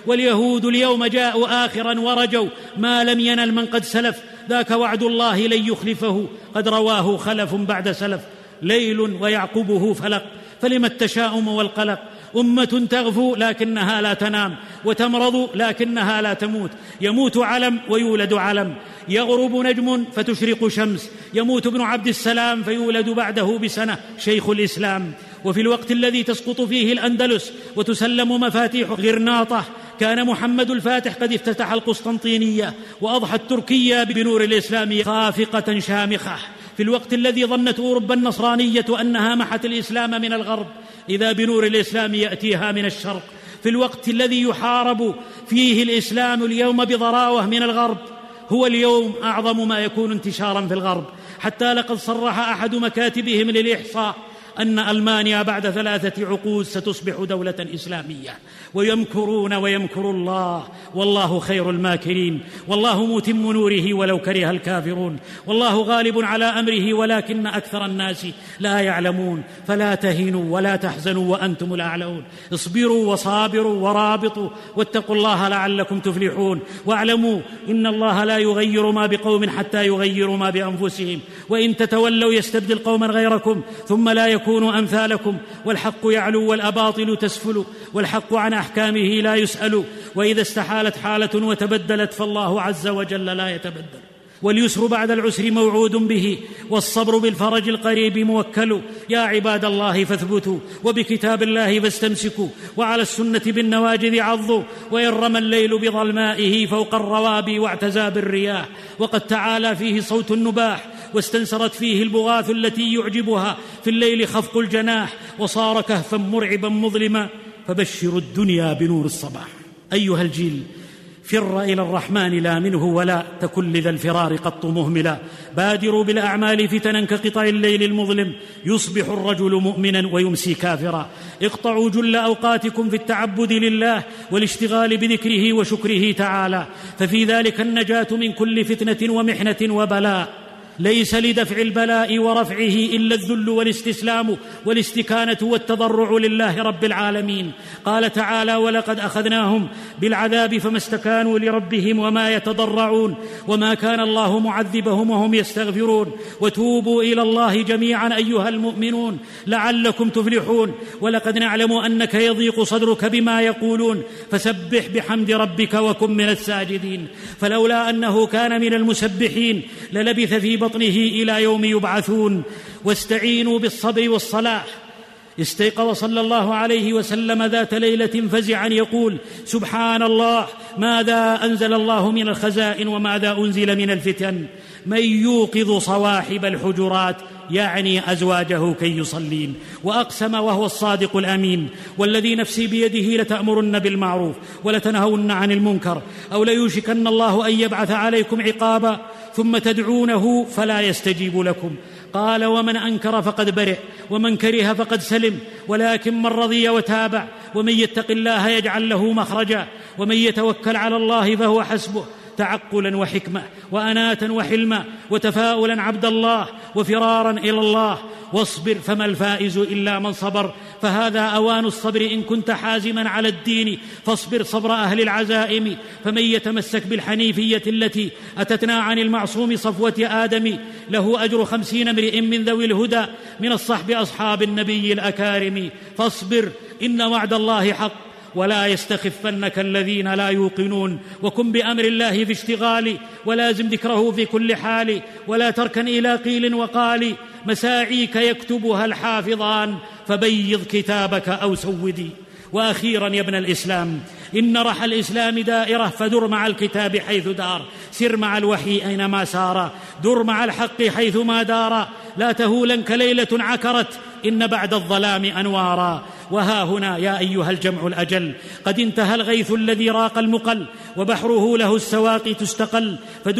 واليهود اليوم جاءوا آخرا ورجوا ما لم ينل من قد سلف، ذاك وعد الله لن يخلفه، قد رواه خلف بعد سلف. ليل ويعقبه فلق، فلم التشاؤم والقلق؟ أمة تغفو لكنها لا تنام، وتمرض لكنها لا تموت. يموت علم ويولد علم، يغرب نجم فتشرق شمس، يموت ابن عبد السلام فيولد بعده بسنة شيخ الإسلام. وفي الوقت الذي تسقط فيه الأندلس وتسلم مفاتيح غرناطة كان محمد الفاتح قد افتتح القسطنطينية وأضحى التركية بنور الإسلام خافقة شامخة. في الوقت الذي ظنت أوروبا النصرانية أنها محت الإسلام من الغرب، إذا بنور الإسلام يأتيها من الشرق. في الوقت الذي يحارب فيه الإسلام اليوم بضراوة من الغرب، هو اليوم أعظم ما يكون انتشارا في الغرب، حتى لقد صرح أحد مكاتبهم للإحصاء أن ألمانيا بعد 3 عقود ستصبح دولة إسلامية. ويمكرون ويمكر الله والله خير الماكرين، والله متم نوره ولو كره الكافرون، والله غالب على أمره ولكن أكثر الناس لا يعلمون. فلا تهنوا ولا تحزنوا وأنتم الأعلون، اصبروا وصابروا ورابطوا واتقوا الله لعلكم تفلحون. واعلموا إن الله لا يغير ما بقوم حتى يغيروا ما بأنفسهم، وإن تتولوا يستبدل قوما غيركم ثم لا يكونوا أمثالكم. والحق يعلو والأباطل تسفل، والحق عن أحكامه لا يسأل. وإذا استحالت حالة وتبدلت فالله عز وجل لا يتبدل. واليسر بعد العسر موعود به، والصبر بالفرج القريب موكل. يا عباد الله فاثبتوا، وبكتاب الله فاستمسكوا، وعلى السنة بالنواجذ عضوا. وإن رمى الليل بظلمائه فوق الروابي واعتزى بالرياح، وقد تعالى فيه صوت النباح، واستنسرت فيه البغاث التي يعجبها في الليل خفق الجناح، وصار كهفا مرعبا مظلما. فبشروا الدنيا بنور الصباح. أيها الجيل، فر إلى الرحمن لا منه ولا، تكن لذا الفرار قط مهملا. بادروا بالأعمال فتنا كقطع الليل المظلم، يصبح الرجل مؤمنا ويمسي كافرا. اقطعوا جل أوقاتكم في التعبد لله والاشتغال بذكره وشكره تعالى، ففي ذلك النجاة من كل فتنة ومحنة وبلاء. ليس لدفع البلاء ورفعه إلا الذل والاستسلام والاستكانة والتضرع لله رب العالمين. قال تعالى: ولقد أخذناهم بالعذاب فما استكانوا لربهم وما يتضرعون وما كان الله معذبهم وهم يستغفرون. وتوبوا إلى الله جميعا أيها المؤمنون لعلكم تفلحون. ولقد نعلم أنك يضيق صدرك بما يقولون، فسبح بحمد ربك وكن من الساجدين. فلولا أنه كان من المسبحين للبث في بطنه إلى يوم يبعثون. واستعينوا بالصبر والصلاح. استيقظ صلى الله عليه وسلم ذات ليلة فزعا يقول: سبحان الله، ماذا أنزل الله من الخزائن وماذا أنزل من الفتن؟ من يوقظ صواحب الحجرات، يعني أزواجه كي يصلين. وأقسم وهو الصادق الأمين: والذي نفسي بيده لتأمرن بالمعروف ولتنهون عن المنكر، أو ليوشكن الله أن يبعث عليكم عقابا ثم تدعونه فلا يستجيب لكم. قال: ومن أنكر فقد برئ، ومن كره فقد سلم، ولكن من رضي وتابع. ومن يتق الله يجعل له مخرجا، ومن يتوكل على الله فهو حسبه. تعقلا وحكمة وأناة وحلما وتفاؤلا عبد الله وفرارا إلى الله. واصبر فما الفائز إلا من صبر، فهذا أوان الصبر إن كنت حازما على الدين، فاصبر صبر أهل العزائم. فمن يتمسك بالحنيفية التي أتتنا عن المعصوم صفوة آدم له أجر 50 امرئ من ذوي الهدى من الصحب أصحاب النبي الأكارم. فاصبر إن وعد الله حق، ولا يستخفنك الذين لا يوقنون. وكن بأمر الله في اشتغال، ولازم ذكره في كل حال، ولا تركن إلى قيل وقال. مساعيك يكتبها الحافظان، فبيض كتابك أو سودي. وأخيرا يا ابن الإسلام، إن رحى الإسلام دائرة، فدر مع الكتاب حيث دار، سر مع الوحي أينما سار، در مع الحق حيثما دار. لا تهولنك ليلة عكرت، إن بعد الظلام أنوارا. وها هنا يا أيها الجمع الأجل، قد انتهى الغيث الذي راق المقل، وبحره له السواقي تستقل.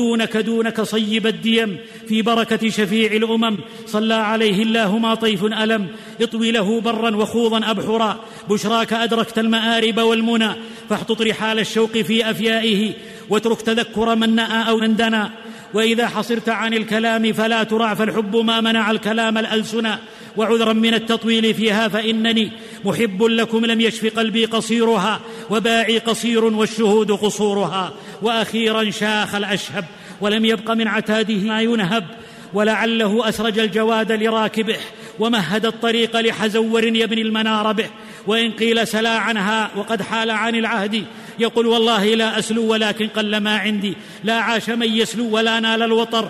فدونك صيب الديم، في بركة شفيع الأمم صلى عليه الله ما طيف ألم. اطوي له برا وخوضا أبحرا، بشراك أدركت المآرب والمنى. فاحطط رحال الشوق في أفيائه، واترك تذكر من نأى أو من دنا. وإذا حصرت عن الكلام فلا ترع، فالحب ما منع الكلام الألسنا. وعذرا من التطويل فيها فإنني محب لكم لم يشف قلبي قصيرها، وباعي قصير والشهود قصورها. وأخيرا شاخ الأشهب ولم يبق من عتاده ما ينهب، ولعله أسرج الجواد لراكبه ومهد الطريق لحزور يبني المنار به. وإن قيل سلا عنها وقد حال عن العهد، يقول والله لا أسلو ولكن قل ما عندي. لا عاش من يسلو ولا نال الوطر،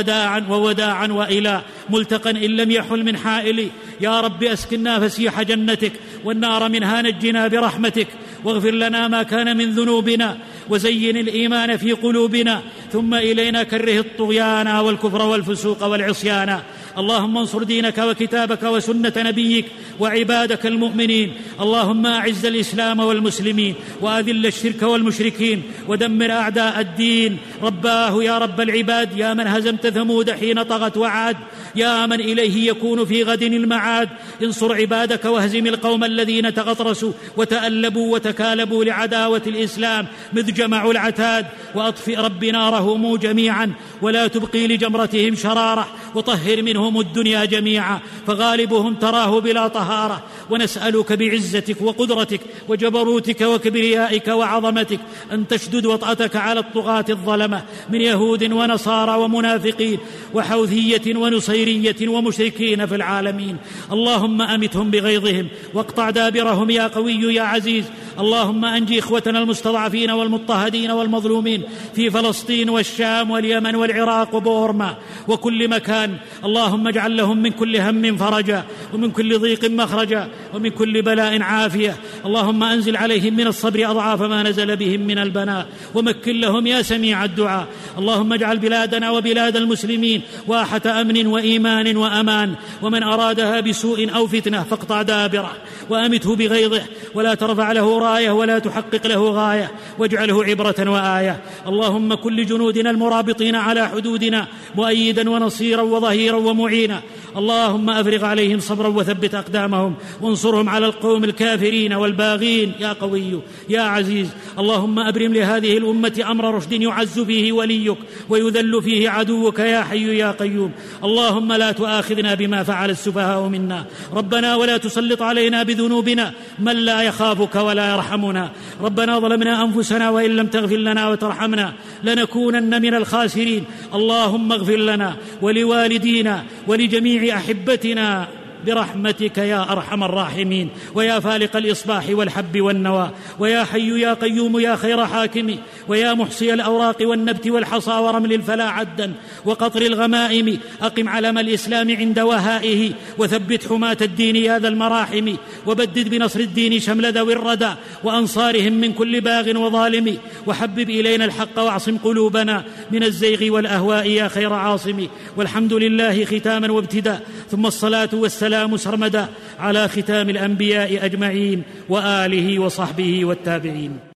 ووداعا وإلى ملتقى إن لم يحل من حائلي. يا رب أسكننا فسيح جنتك، والنار منها نجنا برحمتك، واغفر لنا ما كان من ذنوبنا، وزين الإيمان في قلوبنا، ثم إلينا كره الطغيان والكفر والفسوق والعصيان. اللهم انصر دينك وكتابك وسنة نبيك وعبادك المؤمنين. اللهم أعز الإسلام والمسلمين، وأذل الشرك والمشركين، ودمر أعداء الدين. رباه يا رب العباد، يا من هزمت ثمود حين طغت وعاد، يا من إليه يكون في غد المعاد، انصر عبادك واهزم القوم الذين تغطرسوا وتألبوا وتكالبوا لعداوة الإسلام مذ جمعوا العتاد. وأطفئ رب نارهم جميعا، ولا تبقي لجمرتهم شرارة، وطهر منهم الدنيا جميعا، فغالبهم تراه بلا طهارة. ونسألك بعزتك وقدرتك وجبروتك وكبريائك وعظمتك أن تشدد وطأتك على الطغاة الظلمة من يهود ونصارى ومنافقين وحوثية ونصيرية ومشركين في العالمين. اللهم أمتهم بغيظهم واقطع دابرهم يا قوي يا عزيز. اللهم أنجي إخوتنا المستضعفين والمضطهدين والمظلومين في فلسطين والشام واليمن والعراق وبورما وكل مكان. اللهم اجعل لهم من كل هم فرجا، ومن كل ضيق مخرجا، ومن كل بلاء عافية. اللهم أنزل عليهم من الصبر أضعاف ما نزل بهم من البناء، ومكن لهم يا سميع الدعاء. اللهم اجعل بلادنا وبلاد المسلمين واحة أمن وإيمان وأمان، ومن أرادها بسوء أو فتنة فاقطع دابره وأمته بغيظه، ولا ترفع له راية ولا تحقق له غاية، واجعله عبرة وآية. اللهم كن لجنودنا المرابطين على حدودنا مؤيدا ونصيرا وظهيرا ومعينا. اللهم أفرغ عليهم صبرا وثبت أقدامهم، وانصرهم على القوم الكافرين والباغين يا قوي يا عزيز. اللهم أبرم لهذه الأمة أمر رشد يعز فيه وليك ويذل فيه عدوك يا حي يا قيوم. اللهم لا تؤاخذنا بما فعل السفهاء منا، ربنا ولا تسلط علينا بذنوبنا من لا يخافك ولا يرحمنا. ربنا ظلمنا أنفسنا وإن لم تغفر لنا وترحمنا لنكونن من الخاسرين. اللهم اغفر لنا ولوالدينا ولجميع أحبتنا برحمتك يا أرحم الراحمين، ويا فالق الإصباح والحب والنوى، ويا حي يا قيوم يا خير حاكم، ويا محصي الأوراق والنبت والحصى ورمل الفلا عدا وقطر الغمائم. أقم علم الإسلام عند وهائه، وثبت حماة الدين يا ذا المراحم، وبدد بنصر الدين شمل ذوي الردى وأنصارهم من كل باغ وظالم. وحبب إلينا الحق واعصم قلوبنا من الزيغ والأهواء يا خير عاصم. والحمد لله ختاما وابتداء، ثم الصلاة والسلام سرمدا على ختام الأنبياء أجمعين وآله وصحبه والتابعين.